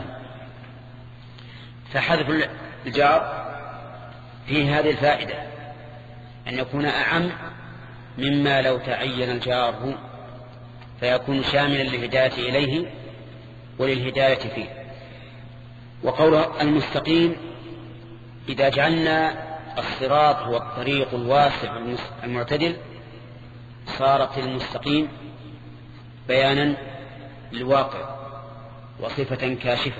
فحذف الجار فيه هذه الفائدة أن يكون أعم مما لو تعين الجار، فيكون شاملا للهداية إليه وللهداية فيه. وقوله المستقيم إذا جعلنا الصراط هو الطريق الواسع المعتدل صارت المستقيم بيانا للواقع وصفة كاشفة،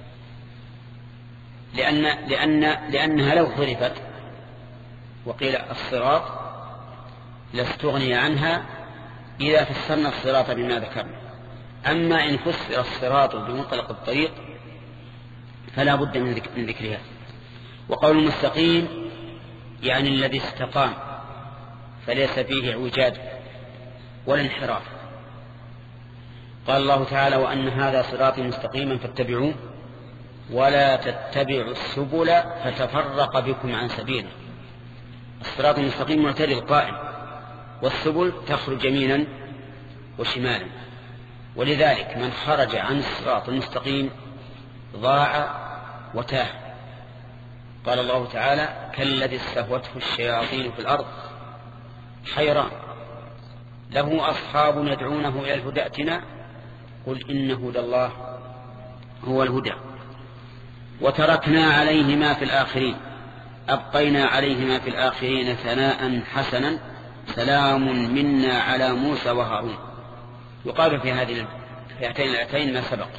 لأن لأن لأنها لو حذفت وقيل الصراط لاستغني عنها إذا فسرنا الصراط بما ذكرنا. أما إن فسر الصراط بمطلق الطريق فلا بد من ذكرها. وقول المستقيم يعني الذي استقام فليس فيه اعوجاج ولا انحراف. قال الله تعالى وأن هذا صراطي مستقيما فاتبعوه ولا تتبعوا السبل فتفرق بكم عن سبيله. الصراط المستقيم معتدل قائم، والسبل تخرج يمينا وشمالا، ولذلك من خرج عن الصراط المستقيم ضاع وتاه. قال الله تعالى كالذي استهوته الشياطين في الأرض حيران له أصحاب يدعونه إلى الهدى ائتنا قل إن هدى الله هو الهدى وتركنا عليهما في الآخرين أبقينا عليهما في الآخرين ثناء حسنا سلام منا على موسى وهارون. يقال في هذه الآيتين الآيتين ما سبق.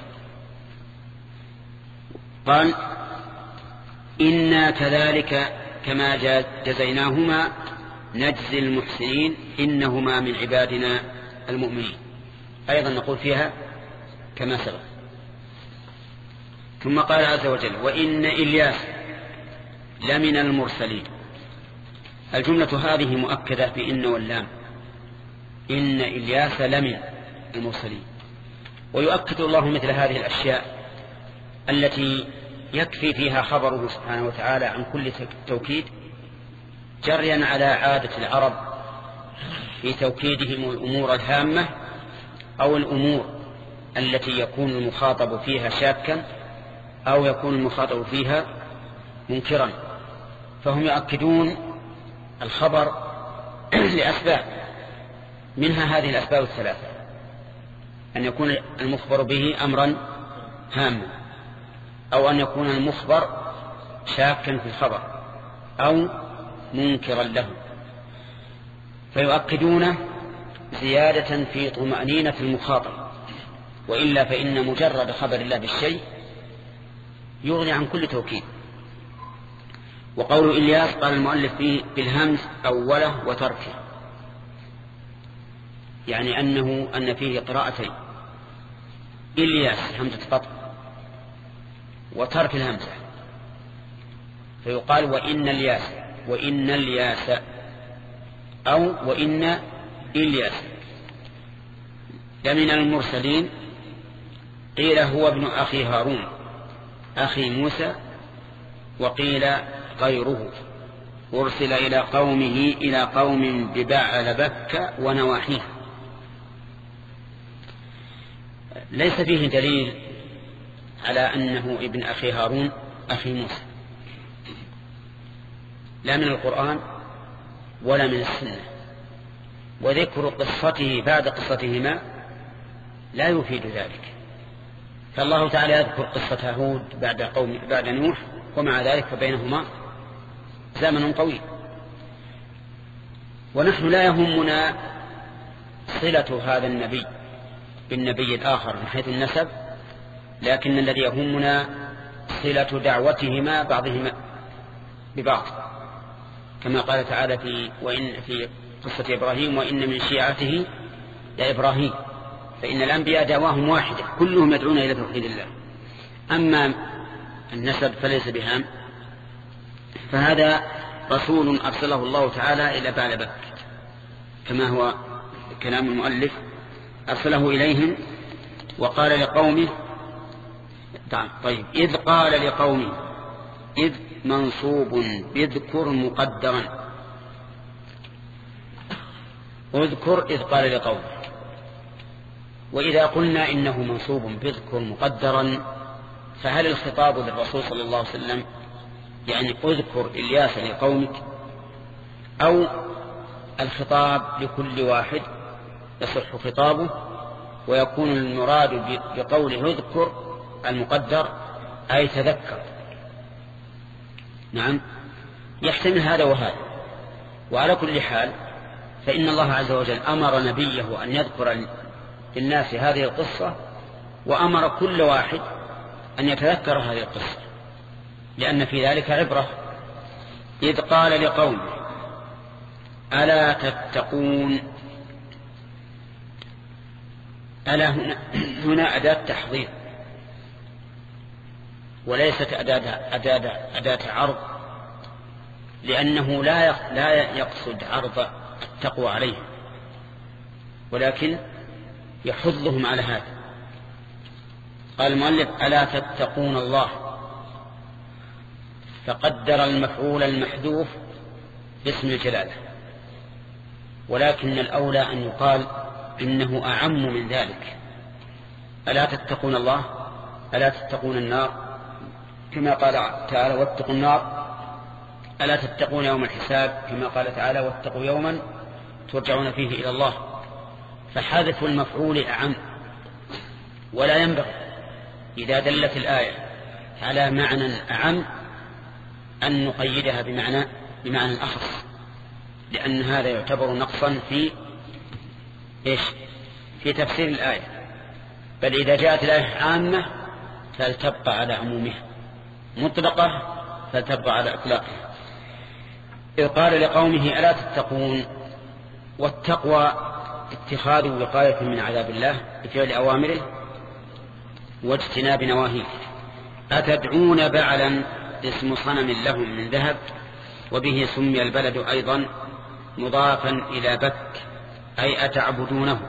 قال إنا كذلك كما جزيناهما نجزي المحسنين إنهما من عبادنا المؤمنين. أيضا نقول فيها كما سبق. ثم قال عز وجل وإن إلياس لمن المرسلين. الجملة هذه مؤكدة بإن واللام، إن إلياس لمن المرسلين. ويؤكد الله مثل هذه الأشياء التي يكفي فيها خبره سبحانه وتعالى عن كل توكيد جريا على عادة العرب في توكيدهم الأمور الهامة أو الأمور التي يكون المخاطب فيها شاكا أو يكون المخاطب فيها منكرا، فهم يؤكدون الخبر لأسباب، منها هذه الأسباب الثلاثة: أن يكون المخبر به أمرا هاما، أو أن يكون المخبر شاكا في الخبر، أو منكرا له، فيؤكدون زيادة في طمأنينة المخاطب، وإلا فإن مجرد خبر الله بالشيء يغني عن كل توكيد. وقول إلياس قال المؤلف فيه بالهمز أوله وتركه، يعني أنه أن فيه قراءتين: إلياس همزة قطع وترك الهمزة، فيقال وإن الياس وإن الياس أو وإن إلياس. لمن المرسلين قيل هو ابن أخي هارون أخي موسى، وقيل غيره أرسل إلى قومه إلى قوم ببعل بكة ونواحيه. ليس فيه دليل على أنه ابن أخي هارون أخي موسى، لا من القرآن ولا من السنة، وذكر قصته بعد قصتهما لا يفيد ذلك. فالله تعالى يذكر قصة هود بعد قوم بعد نوح، ومع ذلك فبينهما زمن طويل. ونحن لا يهمنا صلة هذا النبي بالنبي الآخر من حيث النسب، لكن الذي يهمنا صلة دعوتهما بعضهما ببعض، كما قال تعالى في وإن في قصة إبراهيم: وإن من شيعته لإبراهيم. فإن الأنبياء دعواهم واحدة، كلهم يدعون إلى توحيد الله. أما النسب فليس بهام، فهذا رسول أرسله الله تعالى إلى بعل بكة، كما هو كلام المؤلف: أرسله إليهم وقال لقومه. طيب، إذ قال لقومه، إذ منصوب بذكر مقدرا، اذكر إذ قال لقومه. وإذا قلنا إنه منصوب بذكر مقدرا، فهل الخطاب للرسول صلى الله عليه وسلم، يعني اذكر إلياس لقومك، أو الخطاب لكل واحد يصح خطابه، ويكون المراد بقوله اذكر المقدر أي تذكر؟ نعم، يحتمل هذا وهذا. وعلى كل حال فإن الله عز وجل أمر نبيه أن يذكر للناس هذه القصة، وأمر كل واحد أن يتذكر هذه القصة، لأن في ذلك عبرة. إذ قال لقومه ألا تتقون، ألا هنا, هنا أداة تحضير، وليست أداة, أداة, أداة عرض، لأنه لا لا يقصد عرض التقوى عليهم، ولكن يحضهم على هذا. قال المؤلف ألا تتقون الله، فقدر المفعول المحذوف باسم الجلالة، ولكن الأولى أن يقال إنه أعم من ذلك. ألا تتقون الله، ألا تتقون النار، كما قال تعالى واتقوا النار، ألا تتقون يوم الحساب، كما قال تعالى واتقوا يوما ترجعون فيه إلى الله. فحذف المفعول أعم، ولا ينبغي إذا دلت الآية على معنى أعم أن نقيدها بمعنى بمعنى أخص، لأن هذا يعتبر نقصا في إيش؟ في تفسير الآية. بل إذا جاءت الآية عامة فلتبقى على عمومها، مطلقة فلتبقى على إطلاقها. إذ قال لقومه ألا تتقون، والتقوى اتخاذ وقاية من عذاب الله بفعل أوامره واجتناب نواهيه. أتدعون بعلا اسم صنم لهم من ذهب، وبه سمي البلد أيضا، مضافا إلى بك أي أتعبدونه.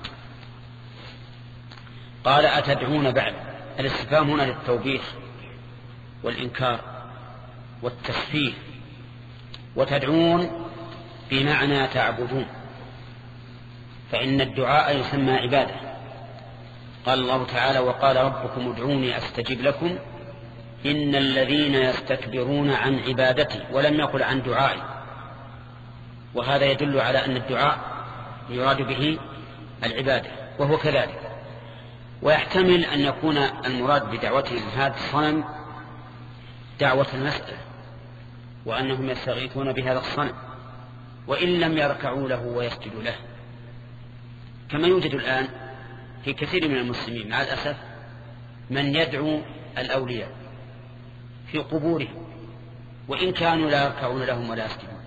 قال أتدعون بعل، الاستفهام هنا للتوبيخ والإنكار والتسفيه، وتدعون بمعنى تعبدون، فإن الدعاء يسمى عبادة. قال الله تعالى وقال ربكم ادعوني أستجب لكم، إن الذين يستكبرون عن عبادتي، ولم يقل عن دعائي، وهذا يدل على أن الدعاء يراد به العبادة، وهو كذلك. ويحتمل أن يكون المراد بدعوتهم هذا الصنم دعوة المسألة، وأنهم يستغيثون بهذا الصنم وإن لم يركعوا له ويسجدوا له، كما يوجد الآن في كثير من المسلمين مع الأسف من يدعو الأولياء في قبورهم وإن كانوا لا يركعون لهم ولا يسجدون.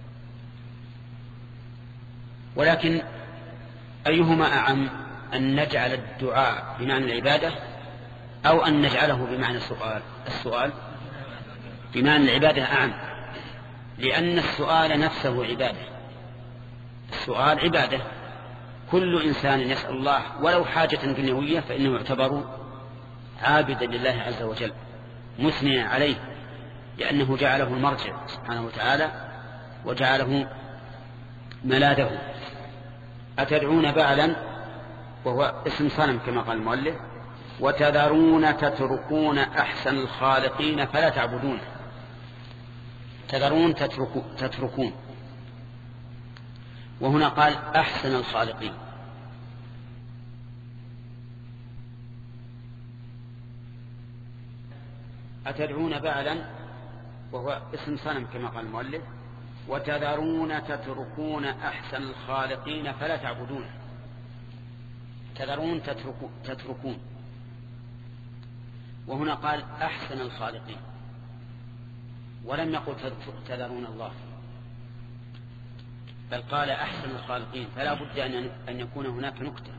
ولكن أيهما أعم، أن نجعل الدعاء بمعنى العبادة أو أن نجعله بمعنى السؤال؟ السؤال بمعنى العبادة أعم، لأن السؤال نفسه عبادة. السؤال عبادة، كل إنسان يسأل الله ولو حاجة دنيوية فإنه يعتبر عابدا لله عز وجل مثنيا عليه، لأنه جعله المرجع سبحانه وتعالى وجعله ملاذه. أتدعون بعلا وهو اسم صنم كما قال المؤلف، وتذرون تتركون أحسن الخالقين فلا تعبدون. تذرون تتركون، وهنا قال أحسن الخالقين. أتدعون بعلا وهو اسم صنم كما قال المؤلف، وتذرون تتركون أحسن الخالقين فلا تعبدون. تذرون تتركون، وهنا قال أحسن الخالقين، ولم يقل تذرون الله، بل قال أحسن الخالقين، فلا بد أن يكون هناك نكتة.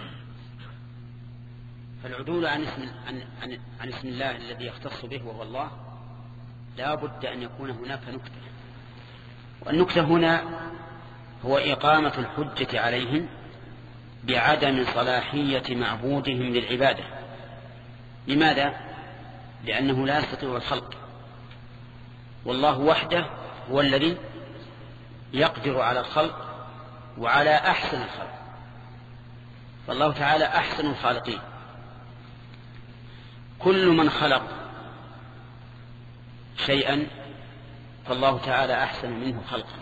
فالعدول عن اسم, عن, عن, عن اسم الله الذي يختص به وهو الله لا بد أن يكون هناك نكتة. والنكتة هنا هو إقامة الحجة عليهم بعدم صلاحية معبودهم للعبادة. لماذا؟ لأنه لا يستطيع الخلق، والله وحده هو الذي يقدر على الخلق وعلى أحسن الخلق، فالله تعالى أحسن الخالقين. كل من خلق شيئا فالله تعالى أحسن منه خلقا.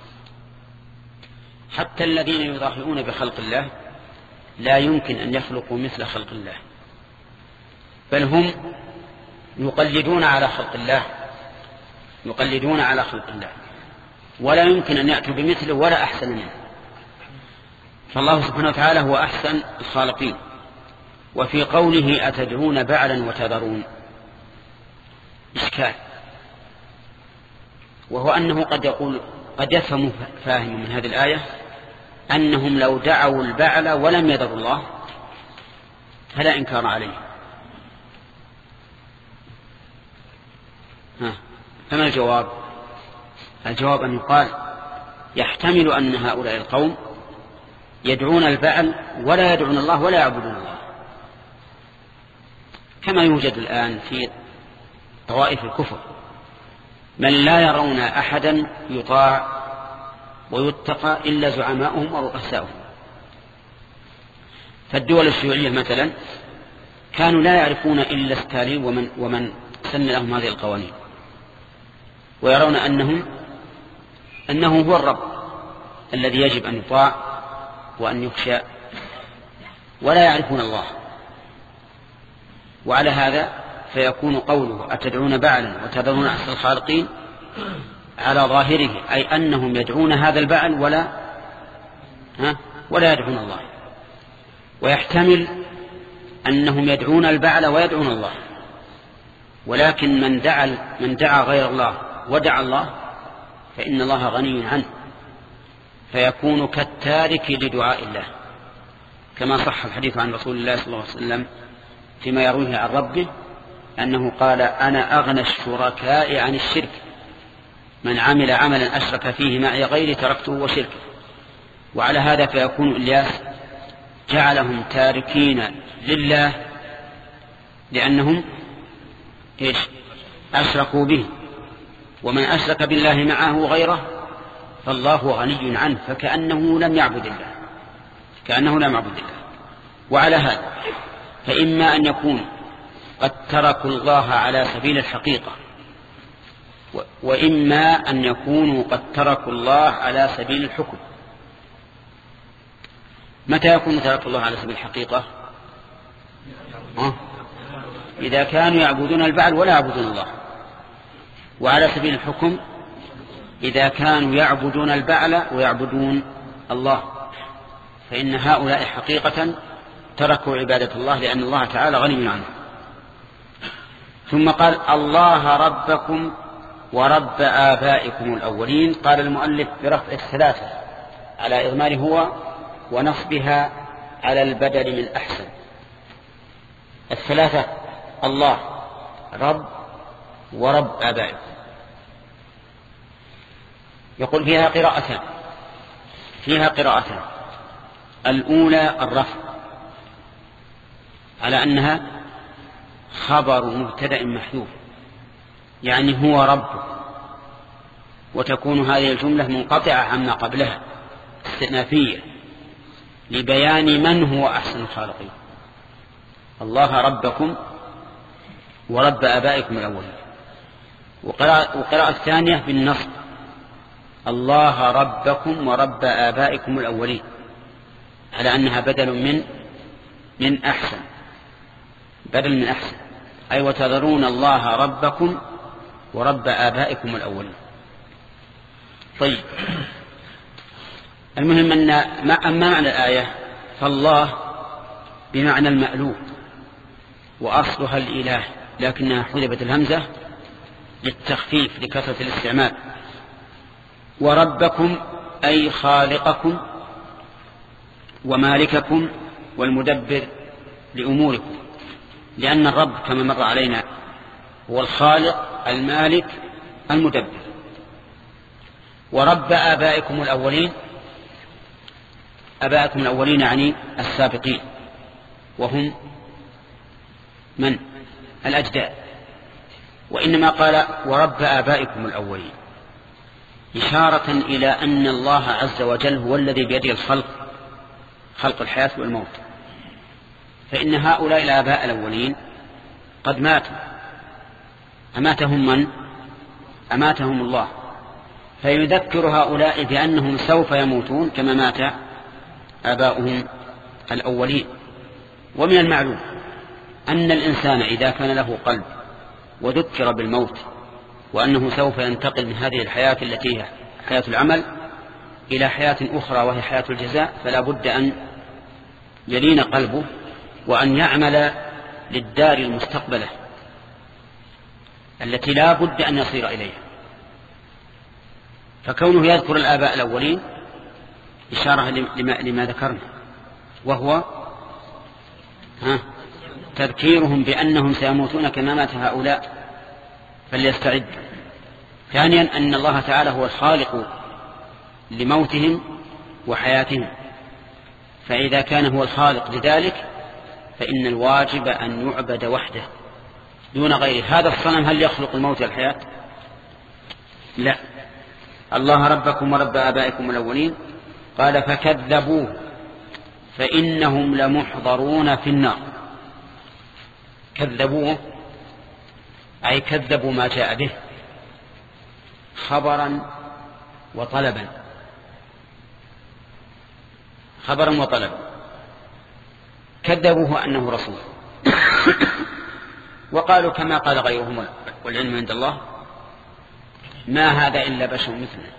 حتى الذين يضاهئون بخلق الله لا يمكن أن يخلقوا مثل خلق الله، بل هم يقلدون على خلق الله يقلدون على خلق الله ولا يمكن أن يأتوا بمثله ولا أحسن منه. فالله سبحانه وتعالى هو أحسن الخالقين. وفي قوله أتدعون بعلا وتذرون إشكال، وهو أنه قد يقول قد يفهم فاهم من هذه الآية أنهم لو دعوا البعل ولم يذروا الله فلا إنكار عليه. ها، فما الجواب؟ الجواب أن يقال يحتمل أن هؤلاء القوم يدعون البعل ولا يدعون الله ولا يعبدون الله، كما يوجد الآن في طوائف الكفر من لا يرون أحدا يطاع ويتقى إلا زعماؤهم ورؤساؤهم. فالدول الشيوعية مثلا كانوا لا يعرفون إلا ستالين ومن, ومن سن لهم هذه القوانين، ويرون أنهم أنه هو الرب الذي يجب أن يطاع وأن يخشى، ولا يعرفون الله. وعلى هذا فيكون قوله أتدعون بعلا وتذرون أحسن الخالقين على ظاهره أي أنهم يدعون هذا البعل ولا ها ولا يدعون الله. ويحتمل أنهم يدعون البعل ويدعون الله، ولكن من دعا من دعا غير الله ودعا الله فإن الله غني عنه، فيكون كالتارك لدعاء الله، كما صح الحديث عن رسول الله صلى الله عليه وسلم فيما يرويه عن ربه أنه قال أنا أغنى الشركاء عن الشرك، من عمل عملا أشرك فيه معي غيري تركته وشركه. وعلى هذا فيكون إلياس جعلهم تاركين لله لأنهم إيش أشركوا به، ومن أشرك بالله معه غيره فالله غني عنه، فكأنه لم يعبد الله كأنه لم يعبد الله. وعلى هذا فإما أن يكون قد تركوا الله على سبيل الحقيقة، وإما أن يكونوا قد تركوا الله على سبيل الحكم. متى يكون تركوا الله على سبيل الحقيقة؟ أه؟ إذا كانوا يعبدون البعل ولا يعبدون الله. وعلى سبيل الحكم إذا كانوا يعبدون البعل ويعبدون الله، فإن هؤلاء حقيقة تركوا عبادة الله، لأن الله تعالى غني عنه. ثم قال الله ربكم ورب آبائكم الأولين. قال المؤلف برفع الثلاثة على إضمار هو ونصبها على البدل من أحسن. الثلاثة الله رب ورب آبائكم. يقول فيها قراءتان فيها قراءتان الأولى الرفع على أنها خبر مبتدأ محذوف، يعني هو رب، وتكون هذه الجملة منقطعة عما قبلها استئنافية لبيان من هو أحسن الخالقين. الله ربكم ورب آبائكم الأولين. وقراءة الثانية بالنصب الله ربكم ورب آبائكم الأولين، على أنها بدل من من أحسن بدل من أحسن أي وتذرون الله ربكم ورب آبائكم الأولين. طيب، المهم أن ما أما معنى الآية فالله بمعنى المألوف وأصلها الإله، لكنها حذفت الهمزة للتخفيف لكثرة الاستعمال. وربكم أي خالقكم ومالككم والمدبر لأموركم، لأن الرب كما مر علينا هو الخالق المالك المدبر. ورب آبائكم الأولين، آبائكم الأولين يعني السابقين، وهم من؟ الأجداد. وإنما قال ورب آبائكم الأولين إشارة إلى أن الله عز وجل هو الذي بيده الخلق، خلق الحياة والموت، فإن هؤلاء الآباء الأولين قد ماتوا. أماتهم من؟ أماتهم الله، فيذكر هؤلاء بأنهم سوف يموتون كما مات آباؤهم الأولين. ومن المعلوم أن الإنسان إذا كان له قلب وذكر بالموت وأنه سوف ينتقل من هذه الحياة التي هي حياة العمل إلى حياة أخرى وهي حياة الجزاء، فلا بد أن يلين قلبه وأن يعمل للدار المستقبلة التي لا بد أن يصير إليها. فكونه يذكر الآباء الأولين إشارة لما, لما ذكرنا، وهو ها تذكيرهم بأنهم سيموتون كما مات هؤلاء فليستعد. ثانيا أن الله تعالى هو الخالق لموتهم وحياتهم، فإذا كان هو الخالق لذلك فإن الواجب أن يعبد وحده دون غيره. هذا الصنم هل يخلق الموت والحياة؟ لا. الله ربكم ورب آبائكم الأولين. قال فكذبوه فإنهم لمحضرون في النار. كذبوه أي كذبوا ما جاء به خبرا وطلبا خبرا وطلبا كذبوه أنه رسول وقالوا كما قال غيرهم والعلم عند الله ما هذا إلا بشر مثلنا.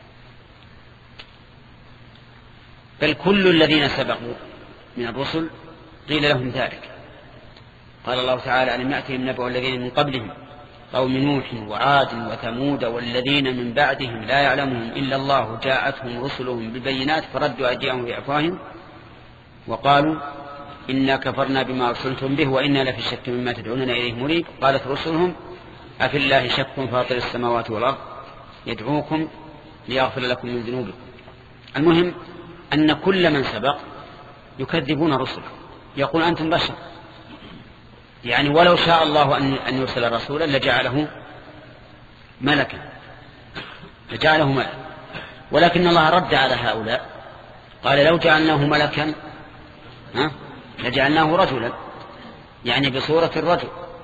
بل كل الذين سبقوا من الرسل قيل لهم ذلك. قال الله تعالى ألم يأتهم نبأ الذين من قبلهم قوم نوح وعاد وثمود والذين من بعدهم لا يعلمهم إلا الله جاءتهم رسلهم بالبينات فردوا أيديهم في أفواههم وقالوا إنا كفرنا بما أرسلتم به وإنا لفي شك مما تدعوننا إليه مريب. قالت رسلهم أفي الله شك فاطر السماوات والأرض يدعوكم ليغفر لكم من ذنوبكم. المهم أن كل من سبق يكذبون رسله، يقول أنتم بشر، يعني ولو شاء الله أن يرسل رسولا لجعله ملكا لجعله ملكا ولكن الله رد على هؤلاء قال لو جعلناه ملكا ها لجعلناه رجلا، يعني بصورة الرجل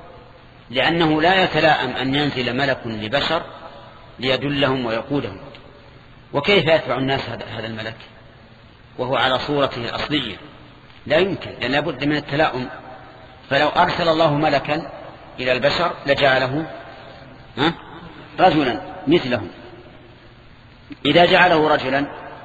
لأنه لا يتلائم أن ينزل ملك لبشر ليدلهم ويقودهم. وكيف يتبع الناس هذا الملك وهو على صورته الأصلية؟ لا يمكن، لأن لابد من التلاؤم. فلو أرسل الله ملكا إلى البشر لجعله رجلا مثلهم. إذا جعله رجلا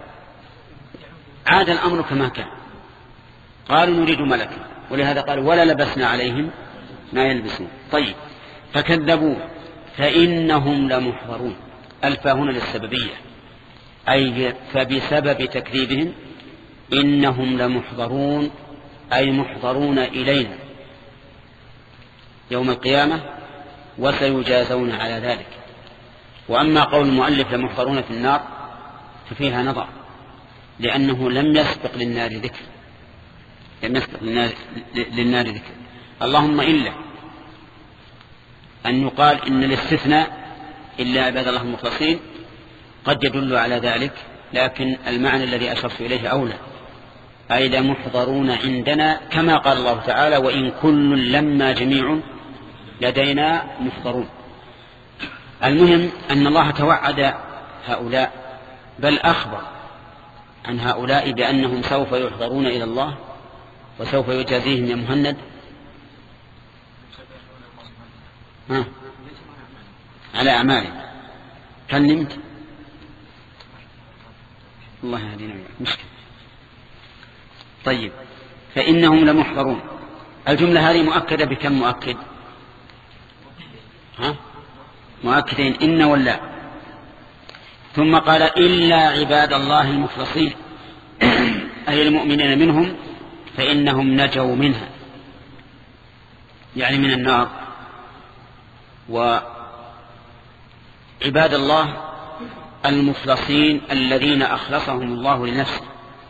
عاد الأمر كما كان. قالوا نريد ملكا، ولهذا قالوا ولا لبسنا عليهم ما يلبسون. طيب، فكذبوا فإنهم لمحضرون. ألف هنا للسببية، أي فبسبب تكذيبهم إنهم لمحضرون، أي محضرون إلينا يوم القيامة وسيجازون على ذلك. وأما قول المؤلف لمحضرون في النار ففيها نظر، لأنه لم يسبق للنار ذكر، لم يسبق للنار, للنار ذكر اللهم إلا أن يقال إن الاستثناء إلا عباد الله المخلصين قد يدل على ذلك، لكن المعنى الذي أشرت إليه أولى، أي لمحضرون عندنا كما قال الله تعالى وإن كل لما جميع لدينا محضرون. المهم أن الله توعد هؤلاء، بل أخبر عن هؤلاء بأنهم سوف يحضرون إلى الله وسوف يجازيهم يا مهند. ها. على أعمالهم. هل نمت؟ الله يهدينا مشكلة. طيب، فإنهم لمحضرون. الجملة هذه مؤكدة بكم مؤكد؟ ها؟ مؤكدين إن ولا. ثم قال إلا عباد الله المخلصين أي المؤمنين منهم فإنهم نجوا منها، يعني من النار. وعباد الله المخلصين الذين أخلصهم الله لنفسه،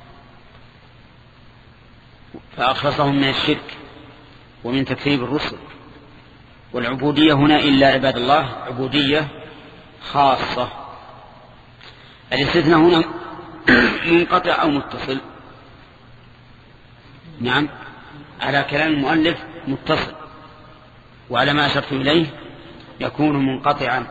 فأخلصهم من الشرك ومن تكذيب الرسل. والعبودية هنا إلا عباد الله عبودية خاصة. الاستثناء هنا منقطع أو متصل؟ نعم، على كلام المؤلف متصل، وعلى ما أشرت إليه يكون منقطعا.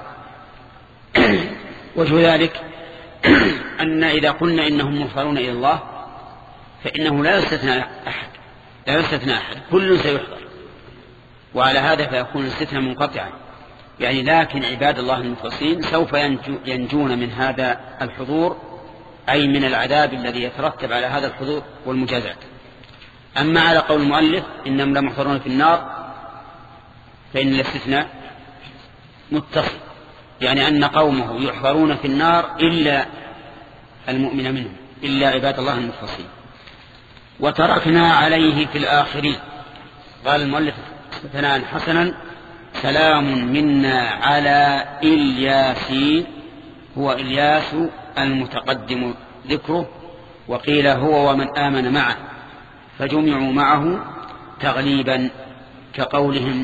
وجه ذلك أن إذا قلنا إنهم محضرون إلى الله فإنه لا يستثنى أحد، لا يستثنى أحد، كل سيحضر. وعلى هذا فيكون الاستثناء منقطعا، يعني لكن عباد الله المخلصين سوف ينجو ينجون من هذا الحضور، أي من العذاب الذي يترتب على هذا الحضور والمجازات. أما على قول المؤلف إنهم لمحضرون في النار فإن الاستثناء متصل، يعني أن قومه يحضرون في النار إلا المؤمن منهم، إلا عباد الله المخلصين. وتركنا عليه في الآخرين. قال المؤلف ثناء حسنا سلام منا على إلياسين، هو إلياس المتقدم ذكره، وقيل هو ومن آمن معه، فجمعوا معه تغليبا كقولهم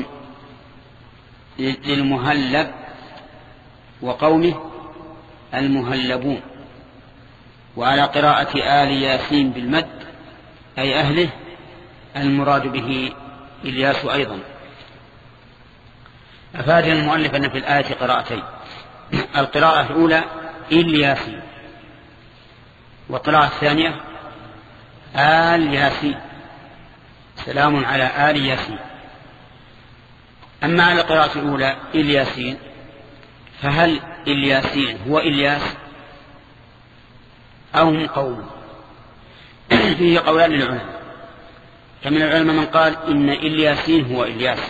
للمهلب وقومه المهلبون. وعلى قراءة آل ياسين بالمد أي أهله، المراد به إلياس أيضا. أفادنا المؤلف أن في الآية قراءتين، القراءة الأولى إلياسين، والقراءة الثانية آل ياسين، سلام على آل ياسين. أما على القراءة الأولى إلياسين، فهل إلياسين هو إلياس أو هم قوم؟ فيه قولان للعلماء، فمن العلماء من قال إن إلياسين هو إلياس،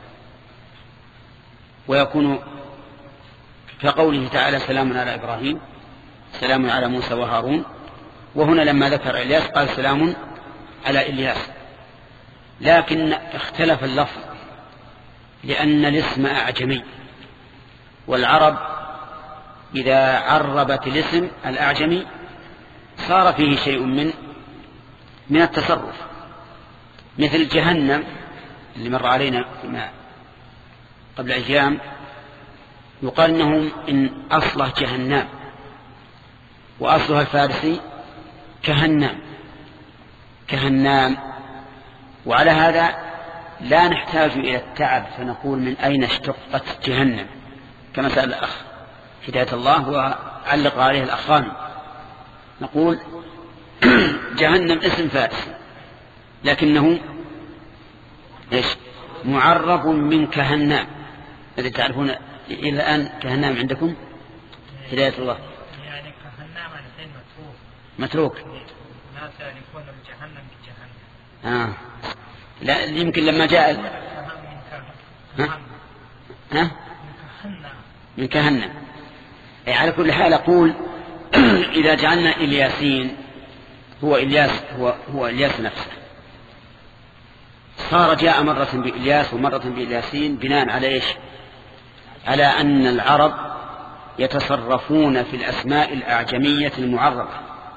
ويكون كقوله تعالى سلام على إبراهيم، سلام على موسى وهارون، وهنا لما ذكر إلياس قال سلام على إلياس. لكن اختلف اللفظ لأن الاسم أعجمي، والعرب إذا عربت الاسم الأعجمي صار فيه شيء من من التصرف، مثل جهنم اللي مر علينا فيما قبل أيام، يقال إنهم إن أصله جهنم وأصلها الفارسي كهنام كهنام. وعلى هذا لا نحتاج إلى التعب فنقول من أين اشتقت جهنم كما سأل الأخ هداية الله وعلق عليه الأخران. نقول جهنم اسم فارس لكنه إيش معرب من كهنام. الذي تعرفون إلى الآن كهنام عندكم هداية الله يعني كهنام الحين متروك متروك الناس يكون الجهنم بجهنم. آه. لا يمكن لما جاء ال... ها؟ ها؟ من كهنم. على كل حال أقول إذا جعلنا إلياسين هو إلياس هو, هو إلياس نفسه صار جاء مرة بإلياس ومرة بإلياسين بناء على إيش؟ على أن العرب يتصرفون في الأسماء الأعجمية المعربة.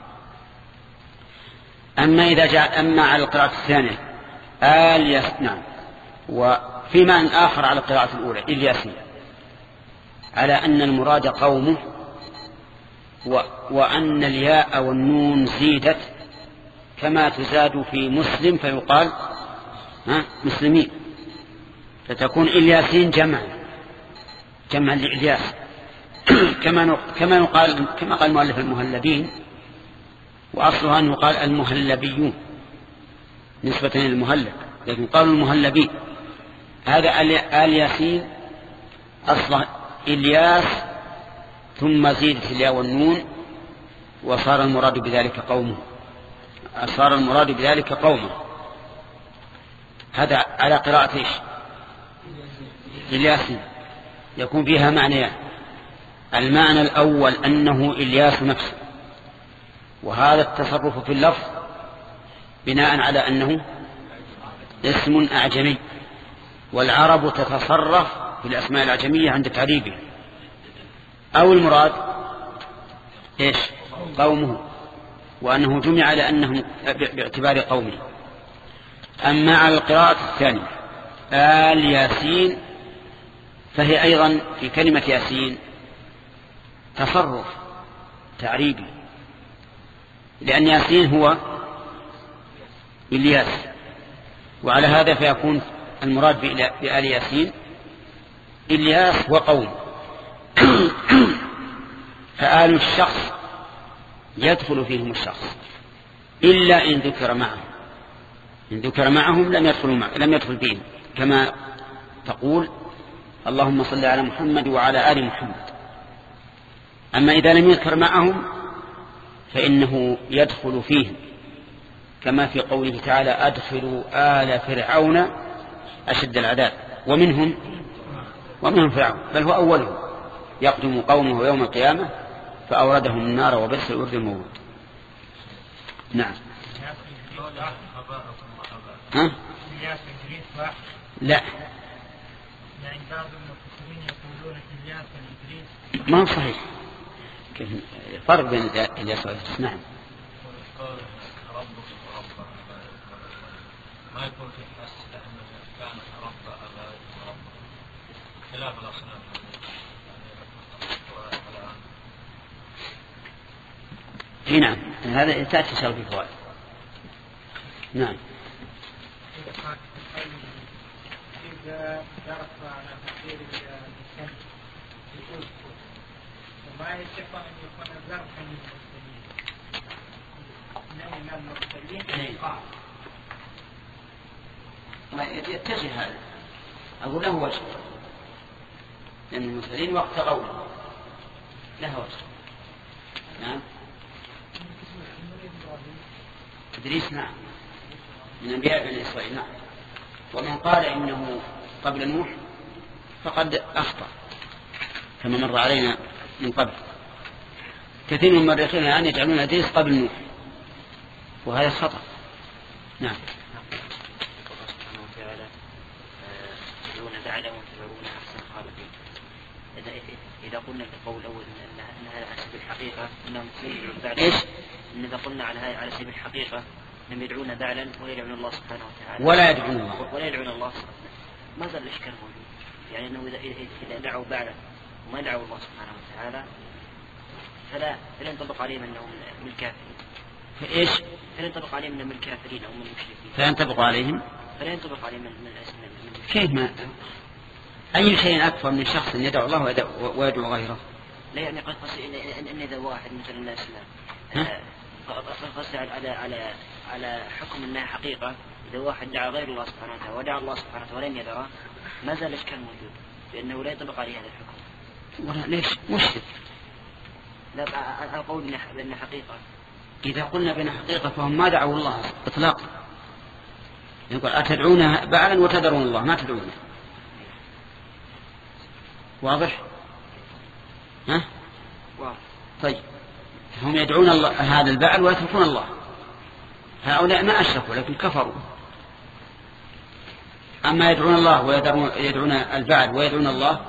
أما إذا جاء أما على القراءة الثانية آلياس نعم وفي معنى آخر على القراءة الأولى إلياسين على أن المراد قومه و... وأن الياء والنون زيدت كما تزاد في مسلم فيقال ها مسلمين فتكون إلياسين جمع جمع لإلياس كما كما يقال كما قال المؤلف المهلبين وأصلها أن يقال المهلبيون نسبة للمهلب لكن قالوا المهلبين. هذا الياسين أصله إلياس ثم زيدت الياء والنون وصار المراد بذلك قومه صار المراد بذلك قومه. هذا على قراءة إيش إلياسين يكون فيها معنيان. المعنى الأول أنه إلياس نفسه وهذا التصرف في اللفظ بناء على أنه اسم أعجمي والعرب تتصرف في الأسماء الأعجمية عند تعريبه. أو المراد إيش قومه وأنه جمع على أنه باعتبار قومه. أما على القراءة الثانية آل ياسين فهي أيضا في كلمة ياسين تصرف تعريبي لأن ياسين هو إلياس وعلى هذا فيكون المراد بآل ياسين إلياس وقوم. فآل الشخص يدخل فيهم الشخص إلا إن ذكر معهم إن ذكر معهم لم يدخلوا مع... لم يدخل فيهم كما تقول اللهم صل على محمد وعلى آل محمد. أما إذا لم يذكر معهم فإنه يدخل فيهم كما في قوله تعالى أدخلوا آل فرعون أشد العذاب ومنهم ومنهم فرعون بل هو أولهم يقدم قومه يوم القيامة فأوردهم النار وبئس الورد المورود. نعم ها؟ لا ما هو صحيح فرق بين الياس والإدريس. نعم ما يكون في الناس لأنه كان رب أبا رب خلاف الأصنام اي نعم هذا تأتي شرط في فوائد. نعم إذا درس على تفسير الإنسان وما يتفق أن يكون ظرفا للمرسلين إنما المرسلين إيقاع ما يتجه هذا أقول له وجه لأن المرسلين وقت قوله له وجه. نعم إدريس نعم من أنبياء بني إسرائيل. نعم ومن قال إنه قبل نوح فقد أخطأ كما مر علينا من قبل. كثير من المؤرخين الآن يجعلون إدريس قبل نوح وهذا خطأ. نعم إذا قلنا في القول الأول أن هذا على سبيل الحقيقة أنهم يدعون بعلا إيش؟ إن إذا قلنا على هذا على سبيل الحقيقة أنهم يدعون بعلا ولا يدعون الله سبحانه وتعالى ولا يدعون الله ولا يدعون الله ما زال الإشكال موجود يعني أنه إذا إذا دعوا بعلا وما دعوا الله سبحانه وتعالى فلا فلا ينطبق عليهم أنهم من الكافرين. إيش؟ فلا ينطبق عليهم أنهم من الكافرين أو من المشركين. فينطبق عليهم فلا ينطبق عليه من من من كيف ما أي شيء أكثر من شخص يدعو الله ويدعو غيره؟ لا يعني قد قصدي إن إن إذا واحد مثل الناس قصدي على على على حكم أنها حقيقة. إذا واحد دعا غير الله سبحانه وتعالى ودعا الله سبحانه وتعالى ولم يدعه ما زال الإشكال موجود لأنه لا ينطبق عليه هذا الحكم. ولا ليش مشكل؟ لا القول بأنها حقيقة. إذا قلنا بأنها حقيقة فهم ما دعوا الله إطلاقا. يقول أتدعون بعلا وتدرون الله ما تدعونه. واضح؟ ها؟ واضح. طيب هم يدعون الله هذا البعل ويتركون الله. هؤلاء ما أشركوا لكن كفروا. أما يدعون الله ويدعون البعل ويدعون الله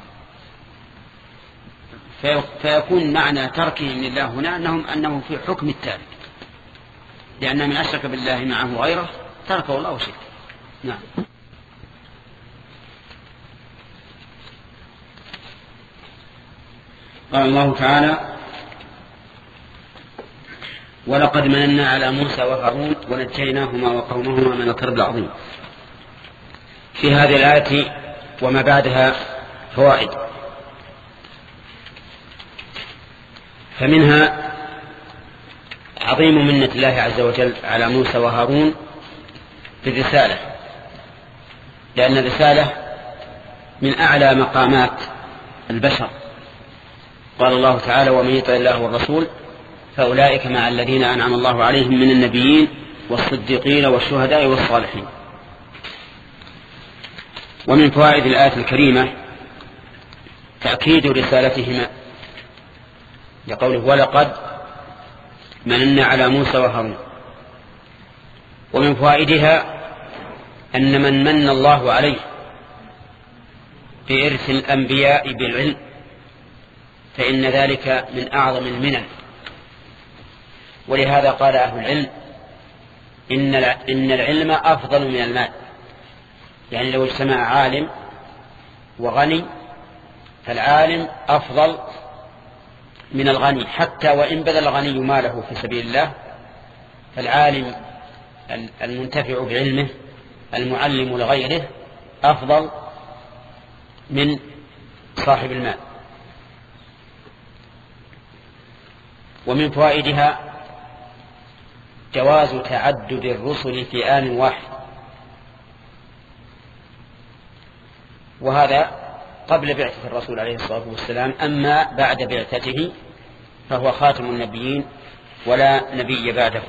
فيكون معنى تركهم لله هنا أنهم أنه في حكم التارك لأن من أشرك بالله معه غيره تركه الله وشركه. نعم. قال الله تعالى ولقد مننا على موسى وهارون ونجيناهما وقومهما من الكرب العظيم. في هذه الآية وما بعدها فوائد. فمنها عظيم منة الله عز وجل على موسى وهارون في الرسالة لأن الرسالة من أعلى مقامات البشر. قال الله تعالى ومن يطع الله والرسول فأولئك مع الذين أنعم الله عليهم من النبيين والصديقين والشهداء والصالحين. ومن فوائد الآية الكريمة تأكيد رسالتهما لقوله ولقد مننا على موسى وهارون. ومن فوائدها أن من من الله عليه بإرث الأنبياء بالعلم فإن ذلك من أعظم المنن. ولهذا قال أهل العلم إن إن العلم أفضل من المال. يعني لو اجتمع عالم وغني فالعالم أفضل من الغني حتى وإن بذل الغني ماله في سبيل الله فالعالم المنتفع بعلمه المعلم لغيره أفضل من صاحب المال. ومن فوائدها جواز تعدد الرسل في آن واحد وهذا قبل بعثة الرسول عليه الصلاة والسلام. أما بعد بعثته فهو خاتم النبيين ولا نبي بعده.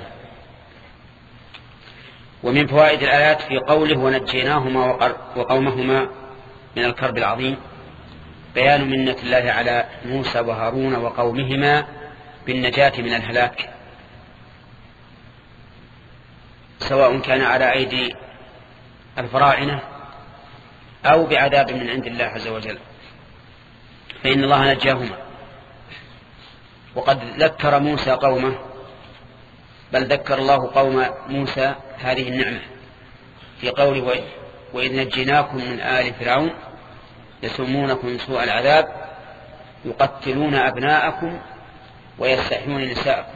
ومن فوائد الآيات في قوله ونجيناهما وقومهما من الكرب العظيم بيان منة الله على موسى وهارون وقومهما بالنجاة من الهلاك سواء كان على أيدي الفراعنة أو بعذاب من عند الله عز وجل فإن الله نجاهما. وقد ذكر موسى قومه بل ذكر الله قوم موسى هذه النعمة في قوله وإذ نجيناكم من آل فرعون يسومونكم سوء العذاب يقتلون أبناءكم ويستحيون نساءكم.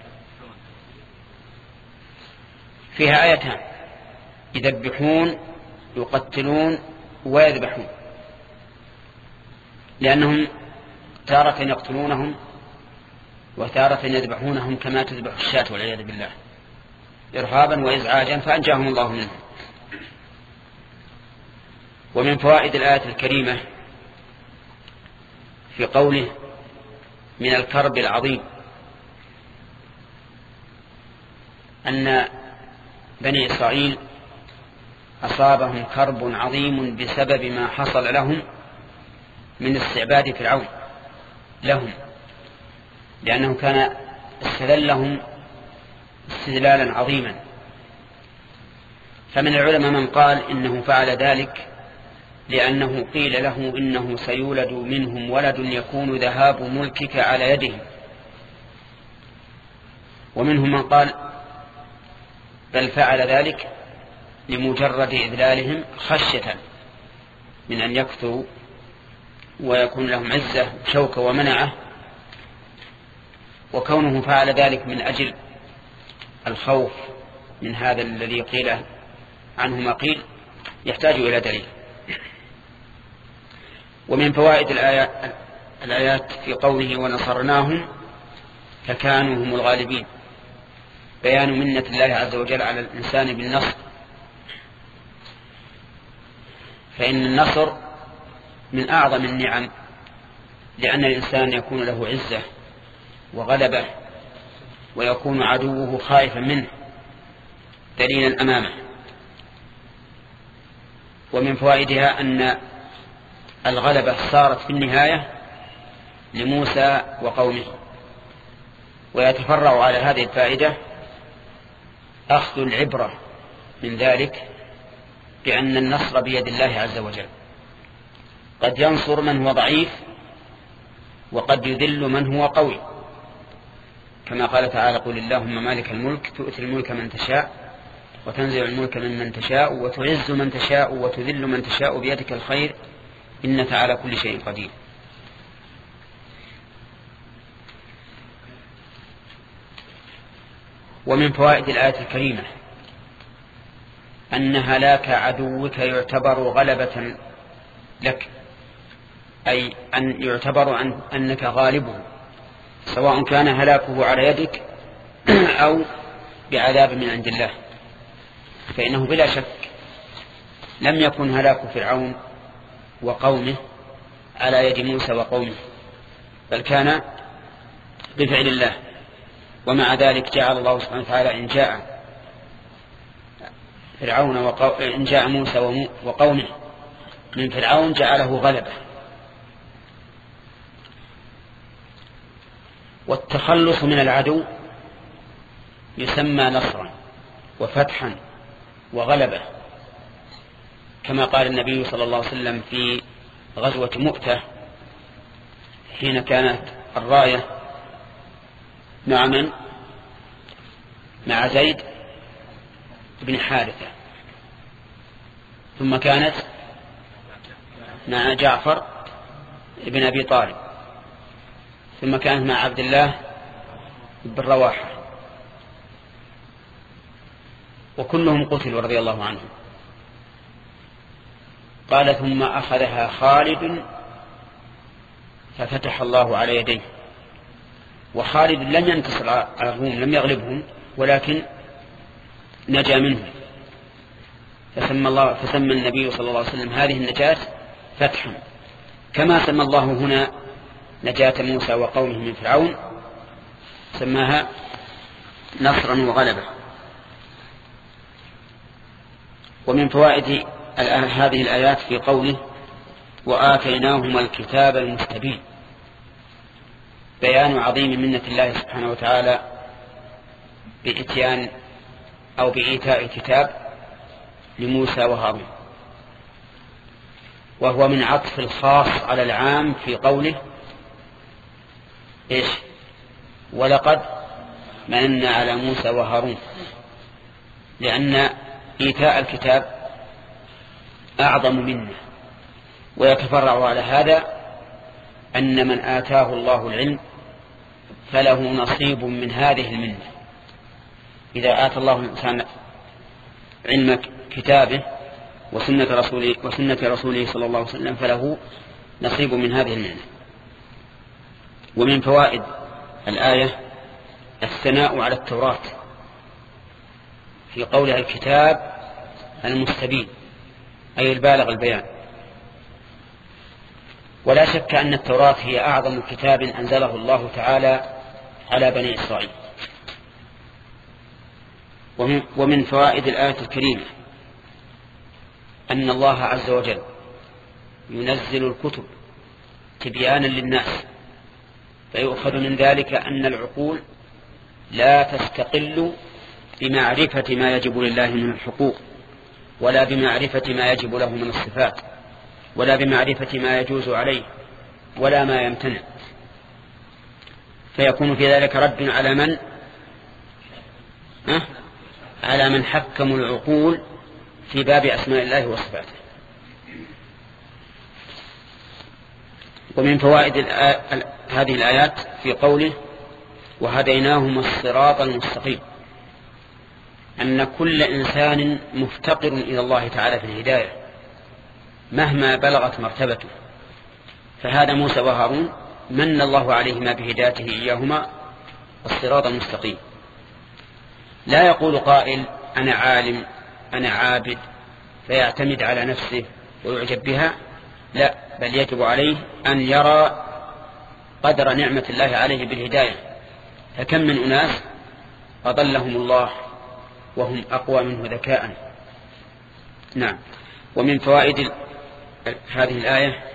فيها آيتان يذبحون يقتلون ويذبحون لأنهم تارة يقتلونهم وتارة يذبحونهم كما تذبح الشاة والعياذ بالله إرهابا وإزعاجا فأنجاهم الله منهم. ومن فوائد الآية الكريمة في قوله من الكرب العظيم أن بني إسرائيل أصابهم كرب عظيم بسبب ما حصل لهم من استعباد فرعون لهم لأنه كان استذلهم استذلالا عظيما. فمن العلماء من قال إنه فعل ذلك لأنه قيل له إنه سيولد منهم ولد يكون ذهاب ملكك على يدهم. ومنهم من قال بل فعل ذلك لمجرد إذلالهم خشية من أن يكثروا ويكون لهم عزة شوكة ومنعة وكونه فعل ذلك من أجل الخوف من هذا الذي قيل عنه ما قيل يحتاج إلى دليل. ومن فوائد الآيات, الآيات في قوله ونصرناهم فكانوا هم الغالبين، بيان منة الله عز وجل على الإنسان بالنصر، فإن النصر من أعظم النعم، لأن الإنسان يكون له عزة وغلبة ويكون عدوه خائفا منه دليلا أمامه. ومن فوائدها أن الغلبة صارت في النهاية لموسى وقومه. ويتفرع على هذه الفائدة أخذ العبرة من ذلك بأن النصر بيد الله عز وجل، قد ينصر من هو ضعيف وقد يذل من هو قوي، كما قال تعالى قل اللهم مالك الملك تؤتي الملك من تشاء وتنزع الملك ممن تشاء وتعز من تشاء وتذل من تشاء بيدك الخير إنك على كل شيء قدير. ومن فوائد الآية الكريمة أن هلاك عدوك يعتبر غلبة لك، أي أن يعتبر أن أنك غالبه، سواء كان هلاكه على يدك أو بعذاب من عند الله. فإنه بلا شك لم يكن هلاك فرعون وقومه على يد موسى وقومه، بل كان بفعل الله. ومع ذلك جعل الله سبحانه وتعالى إن جاء فرعون وقو... إن جاء موسى وقومه من فرعون جعله غلبة. والتخلص من العدو يسمى نصرا وفتحا وغلبة، كما قال النبي صلى الله عليه وسلم في غزوة مؤتة حين كانت الراية مع من؟ مع زيد بن حارثة، ثم كانت مع جعفر بن أبي طالب، ثم كانت مع عبد الله بن رواحة، وكلهم قتلوا رضي الله عنهم. قال ثم أخذها خالد ففتح الله على يديه. وخالد لم ينتصر على الروم، لم يغلبهم، ولكن نجا منهم، فسمى, الله فسمى النبي صلى الله عليه وسلم هذه النجاة فتحا، كما سمى الله هنا نجاة موسى وقومه من فرعون سماها نصرا وغلبة. ومن فوائد هذه الآيات في قوله وآتيناهما الكتاب المستبين، بيان عظيم منة الله سبحانه وتعالى بإتيان أو بإيتاء كتاب لموسى وهارون، وهو من عطف الخاص على العام في قوله إيش؟ ولقد مننا على موسى وهارون، لأن إيتاء الكتاب أعظم منه. ويتفرع على هذا أن من آتاه الله العلم فله نصيب من هذه المنة. إذا آتى الله الإنسان علم كتابه وسنة رسوله, وسنة رسوله صلى الله عليه وسلم فله نصيب من هذه المنة. ومن فوائد الآية الثناء على التوراة في قولها الكتاب المستبين، أي البالغ البيان. ولا شك أن التوراة هي أعظم كتاب أنزله الله تعالى على بني إسرائيل. ومن فوائد الآية الكريمة أن الله عز وجل ينزل الكتب تبيانا للناس، فيؤخذ من ذلك أن العقول لا تستقل بمعرفة ما يجب لله من الحقوق، ولا بمعرفة ما يجب له من الصفات، ولا بمعرفة ما يجوز عليه ولا ما يمتنع، فيكون في ذلك رد على من أه؟ على من حكموا العقول في باب أسماء الله وصفاته. ومن فوائد هذه الآيات في قوله وهديناهما الصراط المستقيم، أن كل إنسان مفتقر إلى الله تعالى في الهداية مهما بلغت مرتبته، فهذا موسى وهارون من الله عليهما بهدايته إياهما الصراط المستقيم. لا يقول قائل أنا عالم أنا عابد فيعتمد على نفسه ويعجب بها، لا، بل يجب عليه أن يرى قدر نعمة الله عليه بالهداية، فكم من أناس أضلهم الله وهم أقوى منه ذكاء. نعم. ومن فوائد هذه الآية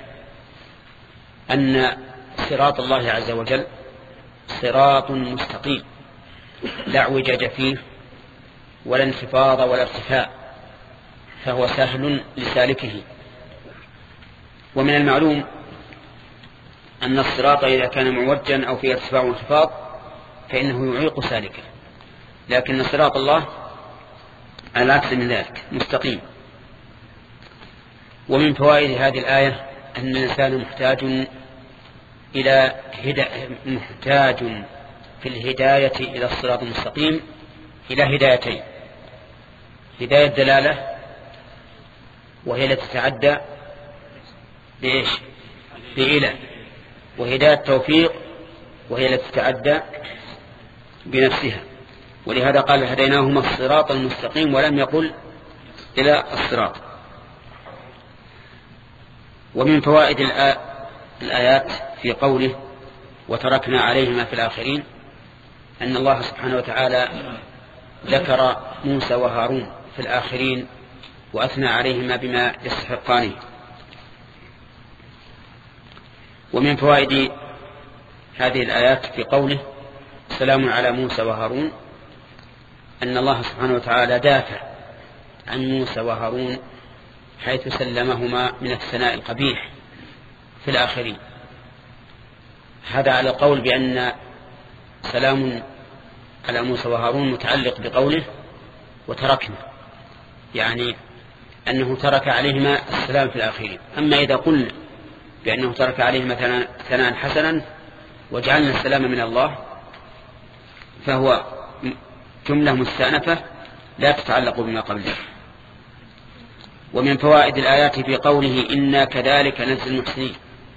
أن صراط الله عز وجل صراط مستقيم لا اعوجاج فيه ولا انخفاض ولا ارتفاع، فهو سهل لسالكه. ومن المعلوم أن الصراط إذا كان معوجا أو فيه ارتفاع وانخفاض فإنه يعيق سالكه، لكن صراط الله على العكس من ذلك مستقيم. ومن فوائد هذه الآية أن الإنسان محتاج إلى هدا... محتاج في الهداية إلى الصراط المستقيم إلى هدايتين: هداية دلالة وهي التي تتعدى بإيش؟ بإله، وهداية توفيق وهي التي تتعدى بنفسها. ولهذا قال هديناهما الصراط المستقيم ولم يقل إلى الصراط. ومن فوائد الآيات في قوله وتركنا عليهما في الآخرين أن الله سبحانه وتعالى ذكر موسى وهارون في الآخرين وأثنى عليهما بما يستحقانه. ومن فوائد هذه الآيات في قوله سلام على موسى وهارون أن الله سبحانه وتعالى دافع عن موسى وهارون حيث سلمهما من الثناء القبيح في الآخرين. هذا على القول بأن سلام على موسى وهارون متعلق بقوله وتركنا، يعني أنه ترك عليهما السلام في الآخرين. أما إذا قلنا بأنه ترك عليهما ثناء حسنا وجعلنا السلام من الله فهو جملة مستأنفة لا تتعلق بما قبله. ومن فوائد الآيات في قوله إنا كذلك نجزي المحسنين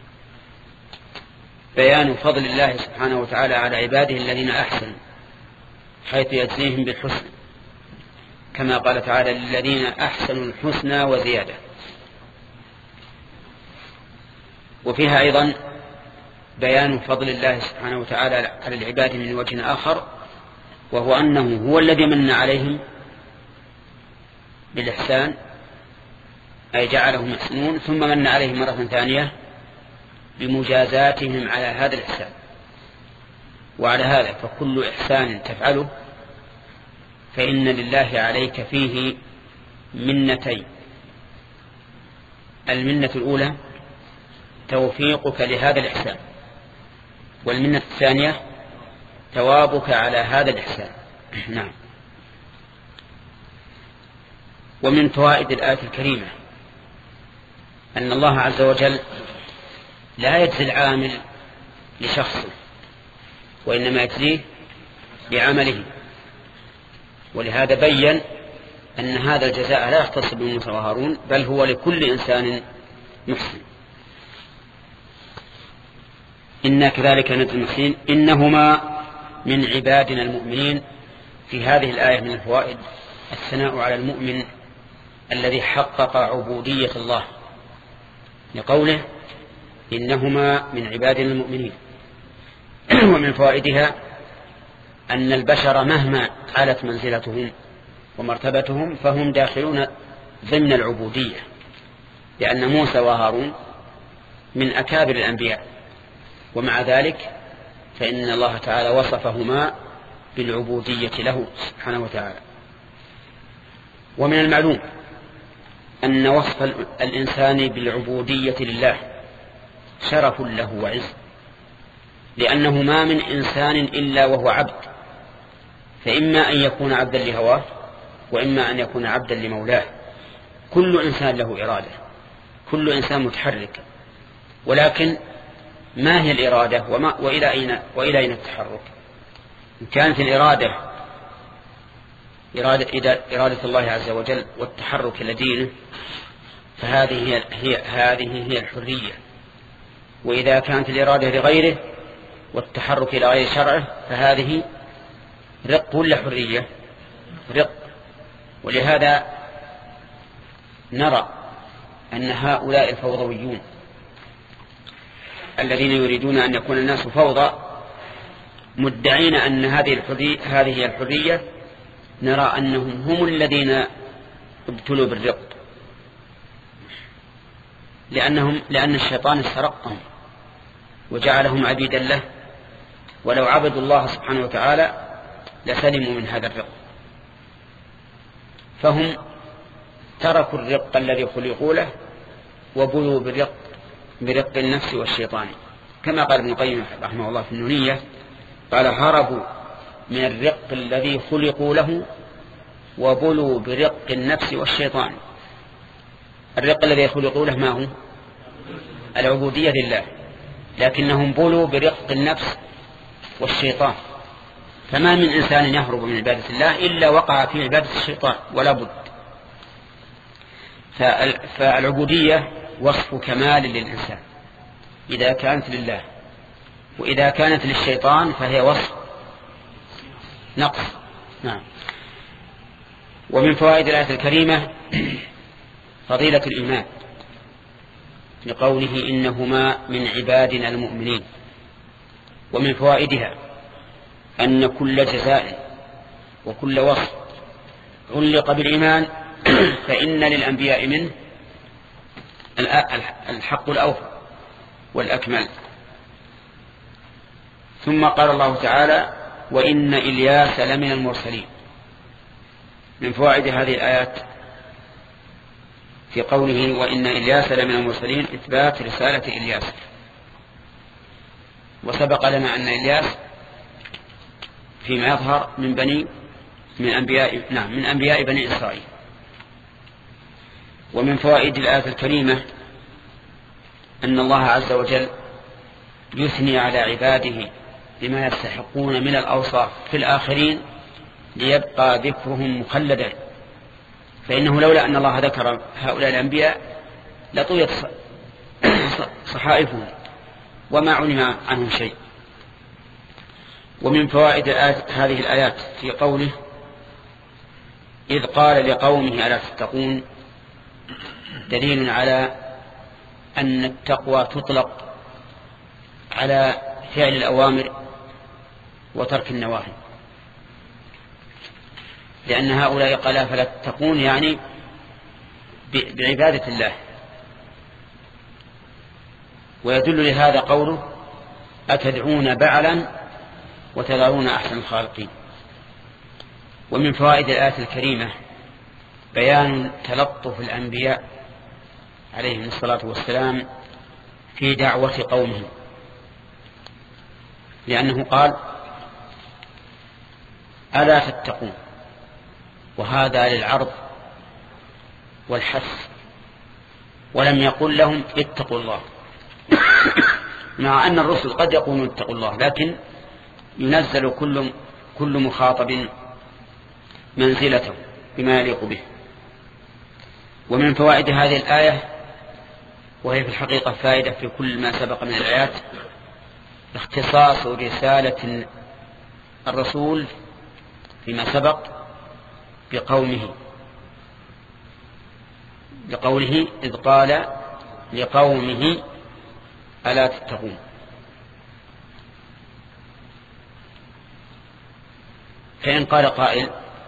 بيان فضل الله سبحانه وتعالى على عباده الذين أحسنوا حيث يجزيهم بالحسن، كما قال تعالى للذين أحسنوا الحسنى وزيادة. وفيها أيضا بيان فضل الله سبحانه وتعالى على العباد من وجه آخر، وهو أنه هو الذي من عليهم بالإحسان أي جعلهم يحسنون، ثم من عليهم مرة ثانية بمجازاتهم على هذا الإحسان. وعلى هذا فكل إحسان تفعله فإن لله عليك فيه منتين: المنة الأولى توفيقك لهذا الإحسان، والمنة الثانية ثوابك على هذا الإحسان. نعم. ومن فوائد الآية الكريمة أن الله عز وجل لا يجزي العامل لشخصه وإنما يجزيه بعمله، ولهذا بيّن أن هذا الجزاء لا يختص بموسى وهارون بل هو لكل إنسان محسن. إنا كذلك نجزي المحسنين إنهما من عبادنا المؤمنين. في هذه الآية من الفوائد الثناء على المؤمن الذي حقق عبودية الله لقوله إنهما من عبادنا المؤمنين. ومن فوائدها أن البشر مهما علت منزلتهم ومرتبتهم فهم داخلون ضمن العبودية، لأن موسى وهارون من أكابر الأنبياء، ومع ذلك فإن الله تعالى وصفهما بالعبودية له سبحانه وتعالى. ومن المعلوم أن وصف الإنسان بالعبودية لله شرف له وعز، لأنه ما من إنسان إلا وهو عبد، فإما أن يكون عبدا لهواه وإما أن يكون عبدا لمولاه. كل إنسان له إرادة، كل إنسان متحرك، ولكن ما هي الإرادة وما وإلى أين وإلى أين التحرك؟ إن كانت الإرادة إرادة, إرادة الله عز وجل والتحرك لدينه فهذه هي, هي, هذه هي الحرية. وإذا كانت الإرادة لغيره والتحرك إلى غير شرعه فهذه رق ولا حرية؟ رق. ولهذا نرى أن هؤلاء الفوضويون الذين يريدون أن يكون الناس فوضى مدعين أن هذه الحرية هذه هي الحرية، نرى أنهم هم الذين ابتلوا بالرق، لأنهم لأن الشيطان استرقهم وجعلهم عبيدا له، ولو عبدوا الله سبحانه وتعالى لسلموا من هذا الرق. فهم تركوا الرق الذي خلقوا له وبلوا برق برق النفس والشيطان، كما قال ابن القيم رحمه الله في النونية، قال هربوا من الرق الذي خلقوا له وبلوا برق النفس والشيطان. الرق الذي خلقوا له ما هو؟ العبودية لله، لكنهم بلوا برق النفس والشيطان. فما من إنسان يهرب من عبادة الله إلا وقع في عبادة الشيطان ولا بد. فالعبودية وصف كمال للإنسان إذا كانت لله، وإذا كانت للشيطان فهي وصف نقص. نعم. ومن فوائد الآية الكريمة فضيلة الإيمان لقوله إنهما من عبادنا المؤمنين. ومن فوائدها أن كل جزاء وكل وصف علق بالإيمان فإن للأنبياء منه الحق الأوفى والأكمل. ثم قال الله تعالى وإن إلياس لمن المرسلين. من فوائد هذه الآيات في قوله وإن إلياس لمن المرسلين إثبات رسالة إلياس. وسبق لنا أن إلياس فيما يظهر من بني من أنبياء نعم من أنبياء بني إسرائيل. ومن فوائد الآية الكريمة أن الله عز وجل يثني على عباده بما يستحقون من الأوصاف في الآخرين ليبقى ذكرهم مخلدا، فإنه لولا أن الله ذكر هؤلاء الأنبياء لطويت صحائفهم وما علم عنهم شيء. ومن فوائد هذه الآيات في قوله إذ قال لقومه ألا تتقون دليل على أن التقوى تطلق على فعل الأوامر وترك النواهي، لأن هؤلاء قال فلا تتقون يعني بعبادة الله. ويدل لهذا قوله أتدعون بعلا وتذرون أحسن الخالقين. ومن فوائد الآية الكريمة بيان تلطف الأنبياء عليهم الصلاة والسلام في دعوة قومهم، لأنه قال ألا تتقون، وهذا للعرض والحث، ولم يقل لهم اتقوا الله، مع أن الرسل قد يقولون اتقوا الله، لكن ينزل كل كل مخاطب منزلته بما يليق به. ومن فوائد هذه الآية، وهي في الحقيقة فائدة في كل ما سبق من الآيات، اختصاص رسالة الرسول فيما سبق بقومه، لقوله إذ قال لقومه ألا تتقون. فإن قال قائل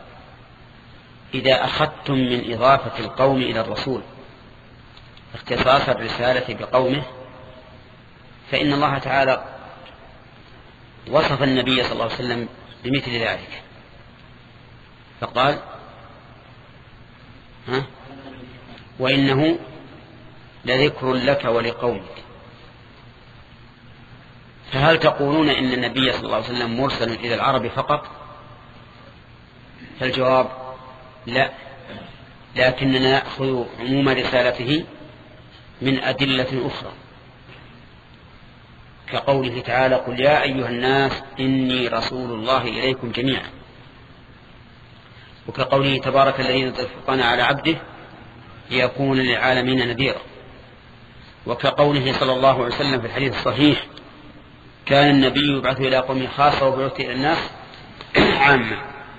إذا أخذتم من إضافة القوم إلى الرسول اختصاص الرسالة بقومه، فإن الله تعالى وصف النبي صلى الله عليه وسلم بمثل ذلك، فقال ها وإنه لذكر لك ولقومك. فهل تقولون إن النبي صلى الله عليه وسلم مرسل إلى العرب فقط؟ فالجواب لا، لكننا نأخذ عموم رسالته من أدلة أخرى، كقوله تعالى قل يا أيها الناس إني رسول الله إليكم جميعا. وكقوله تبارك الذي نزل الفرقان على عبده ليكون للعالمين نذيرا، وكقوله صلى الله عليه وسلم في الحديث الصحيح كان النبي يبعث إلى قومه خاصة وبعث إلى الناس عامة.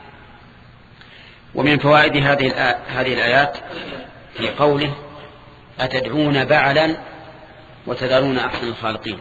ومن فوائد هذه هذه الآيات في قوله أتدعون بعلا وتذرون أحسن الخالقين،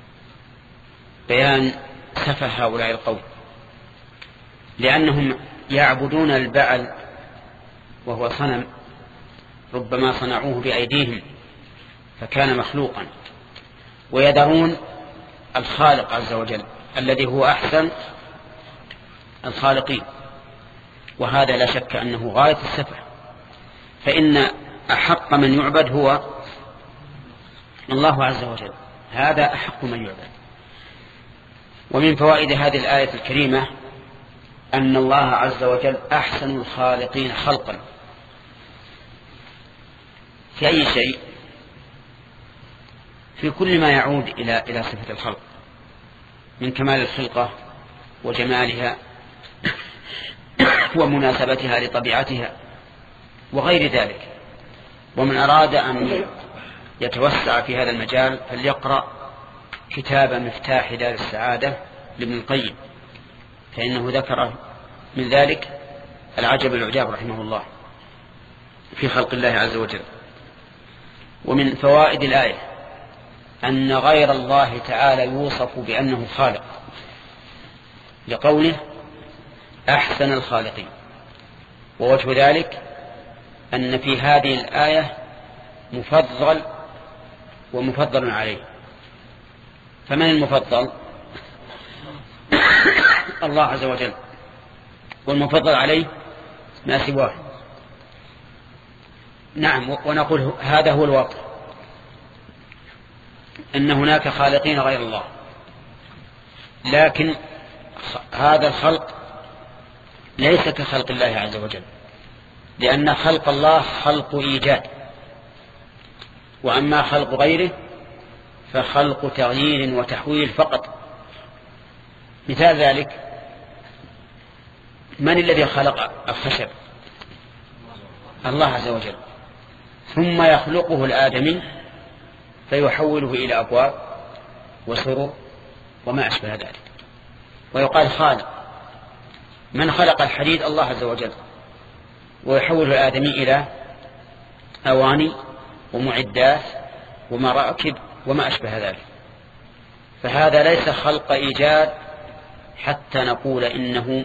بيان سفه هؤلاء القوم، لأنهم يعبدون البعل وهو صنم ربما صنعوه بأيديهم فكان مخلوقا، ويذرون الخالق عز وجل الذي هو أحسن الخالقين، وهذا لا شك أنه غاية السفه، فإن أحق من يعبد هو الله عز وجل، هذا أحق من يعبد. ومن فوائد هذه الآية الكريمة أن الله عز وجل أحسن الخالقين خلقا في أي شيء، في كل ما يعود إلى إلى صفة الخلق من كمال الخلقة وجمالها ومناسبتها لطبيعتها وغير ذلك. ومن أراد أن يتوسع في هذا المجال فليقرأ كتاب مفتاح دار السعادة لابن القيم، فإنه ذكر من ذلك العجب العجاب رحمه الله في خلق الله عز وجل. ومن فوائد الآية أن غير الله تعالى يوصف بأنه خالق لقوله أحسن الخالقين، ووجه ذلك أن في هذه الآية مفضل ومفضل عليه. فمن المفضل؟ الله عز وجل، والمفضل عليه ما سواه. نعم، ونقول هذا هو الواقع، أن هناك خالقين غير الله، لكن هذا الخلق ليس كخلق الله عز وجل، لأن خلق الله خلق إيجاد، وأما خلق غيره فخلق تغيير وتحويل فقط. مثال ذلك من الذي خلق الخشب؟ الله عز وجل، ثم يخلقه الآدمي فيحوله إلى أبواب وسرر وما أشبه ذلك، ويقال خالق. من خلق الحديد؟ الله عز وجل، ويحوله الآدمي إلى أواني ومعدات ومراكب وما أشبه ذلك. فهذا ليس خلق إيجاد حتى نقول إنه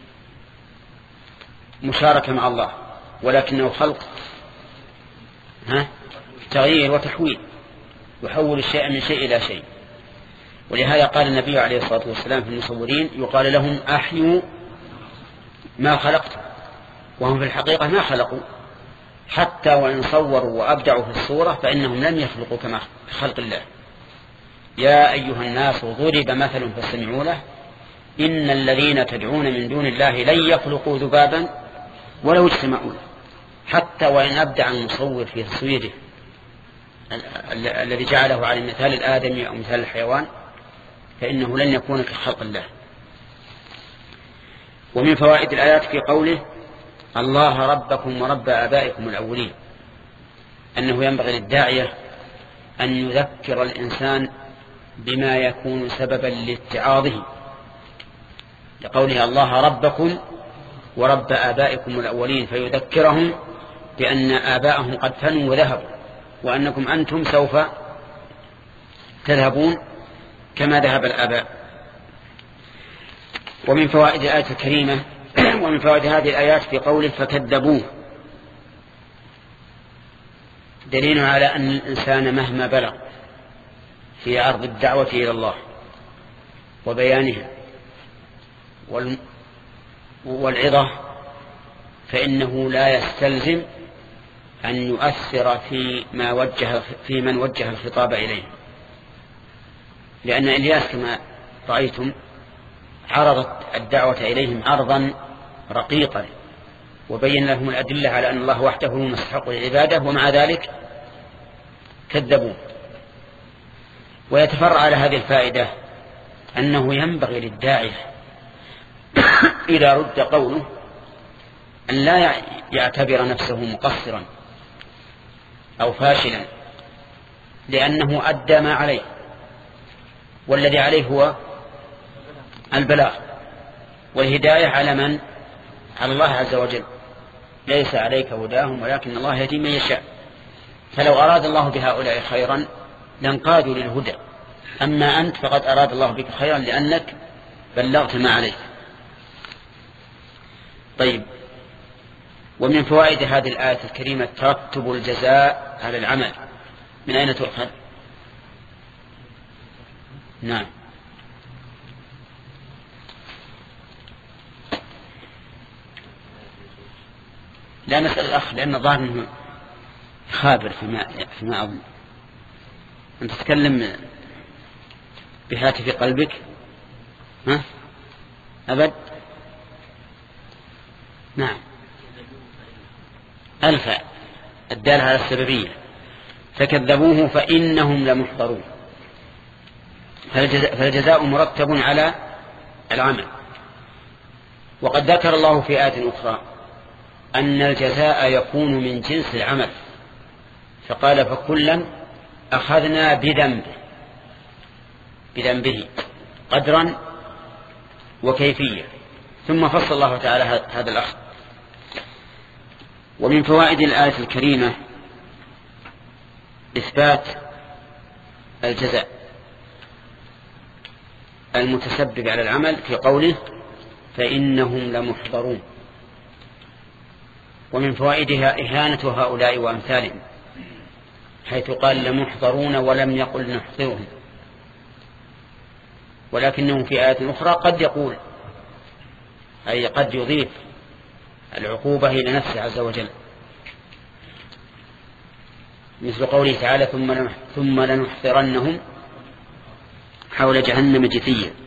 مشاركة مع الله، ولكنه خلق ها تغيير وتحويل، يحول الشيء من شيء إلى شيء. ولهذا قال النبي عليه الصلاة والسلام في المصورين يقال لهم أحيوا ما خلقت، وهم في الحقيقة ما خلقوا، حتى وإن صوروا وأبدعوا في الصورة فإنهم لم يخلقوا كما خلق الله. يا أيها الناس ضرب مثل فاستمعوا له إن الذين تدعون من دون الله لن يخلقوا ذبابا ولو اجتمعوا له، حتى وإن أبدع المصور في تصويره الذي جعله على مثال الآدمي أو مثال الحيوان فإنه لن يكون كخلق الله. ومن فوائد الآيات في قوله الله ربكم ورب آبائكم الأولين أنه ينبغي للداعية أن يذكر الإنسان بما يكون سببا لاتعاظه، لقوله الله ربكم ورب آبائكم الأولين، فيذكرهم بأن آباءهم قد فنوا وذهبوا، وأنكم أنتم سوف تذهبون كما ذهب الآباء. ومن فوائد الآية الكريمة ومن فوائد هذه الآيات في قوله فكذبوه دليل على أن الإنسان مهما بلغ في عرض الدعوة إلى الله وبيانها والعظة فإنه لا يستلزم أن يؤثر في ما وجه في من وجه الخطاب إليه، لأن إلياس كما رأيتم عرضت الدعوة إليهم عرضا رقيقا وبين لهم الأدلة على أن الله وحده هو مستحق العبادة، ومع ذلك كذبوا. ويتفرع على هذه الفائدة أنه ينبغي للداعية إذا رد قوله أن لا يعتبر نفسه مقصرا أو فاشلا، لأنه أدى ما عليه، والذي عليه هو البلاغ، والهداية على من؟ على الله عز وجل. ليس عليك هداهم ولكن الله يهدي من يشاء. فلو أراد الله بهؤلاء خيرا لانقادوا للهدى، أما أنت فقد أراد الله بك خيرا لأنك بلغت ما عليك. طيب، ومن فوائد هذه الآية الكريمة ترتب الجزاء على العمل. من أين تؤخذ؟ نعم، لا نسأل الأخ لأن ظاهر أنه خابر فيما, فيما أظن. أن تتكلم بهاتف قلبك؟ ها؟ أبد؟ نعم، ألف الدال على السببية. فكذبوه فإنهم لمحضرون. فالجزاء, فالجزاء مرتب على العمل. وقد ذكر الله في آية أخرى أن الجزاء يكون من جنس العمل، فقال فكلا أخذنا بذنبه بذنبه قدرا وكيفية، ثم فصل الله تعالى هذا الأخذ. ومن فوائد الآية الكريمة إثبات الجزاء المتسبب على العمل في قوله فإنهم لمحضرون. ومن فوائدها إهانة هؤلاء وأمثالهم، حيث قال لمحضرون ولم يقل نحضرهم، ولكنه في آية أخرى قد يقول، أي قد يضيف العقوبة إلى نفسه عز وجل، مثل قوله تعالى ثم ثم لنحضرنهم حول جهنم جثيا.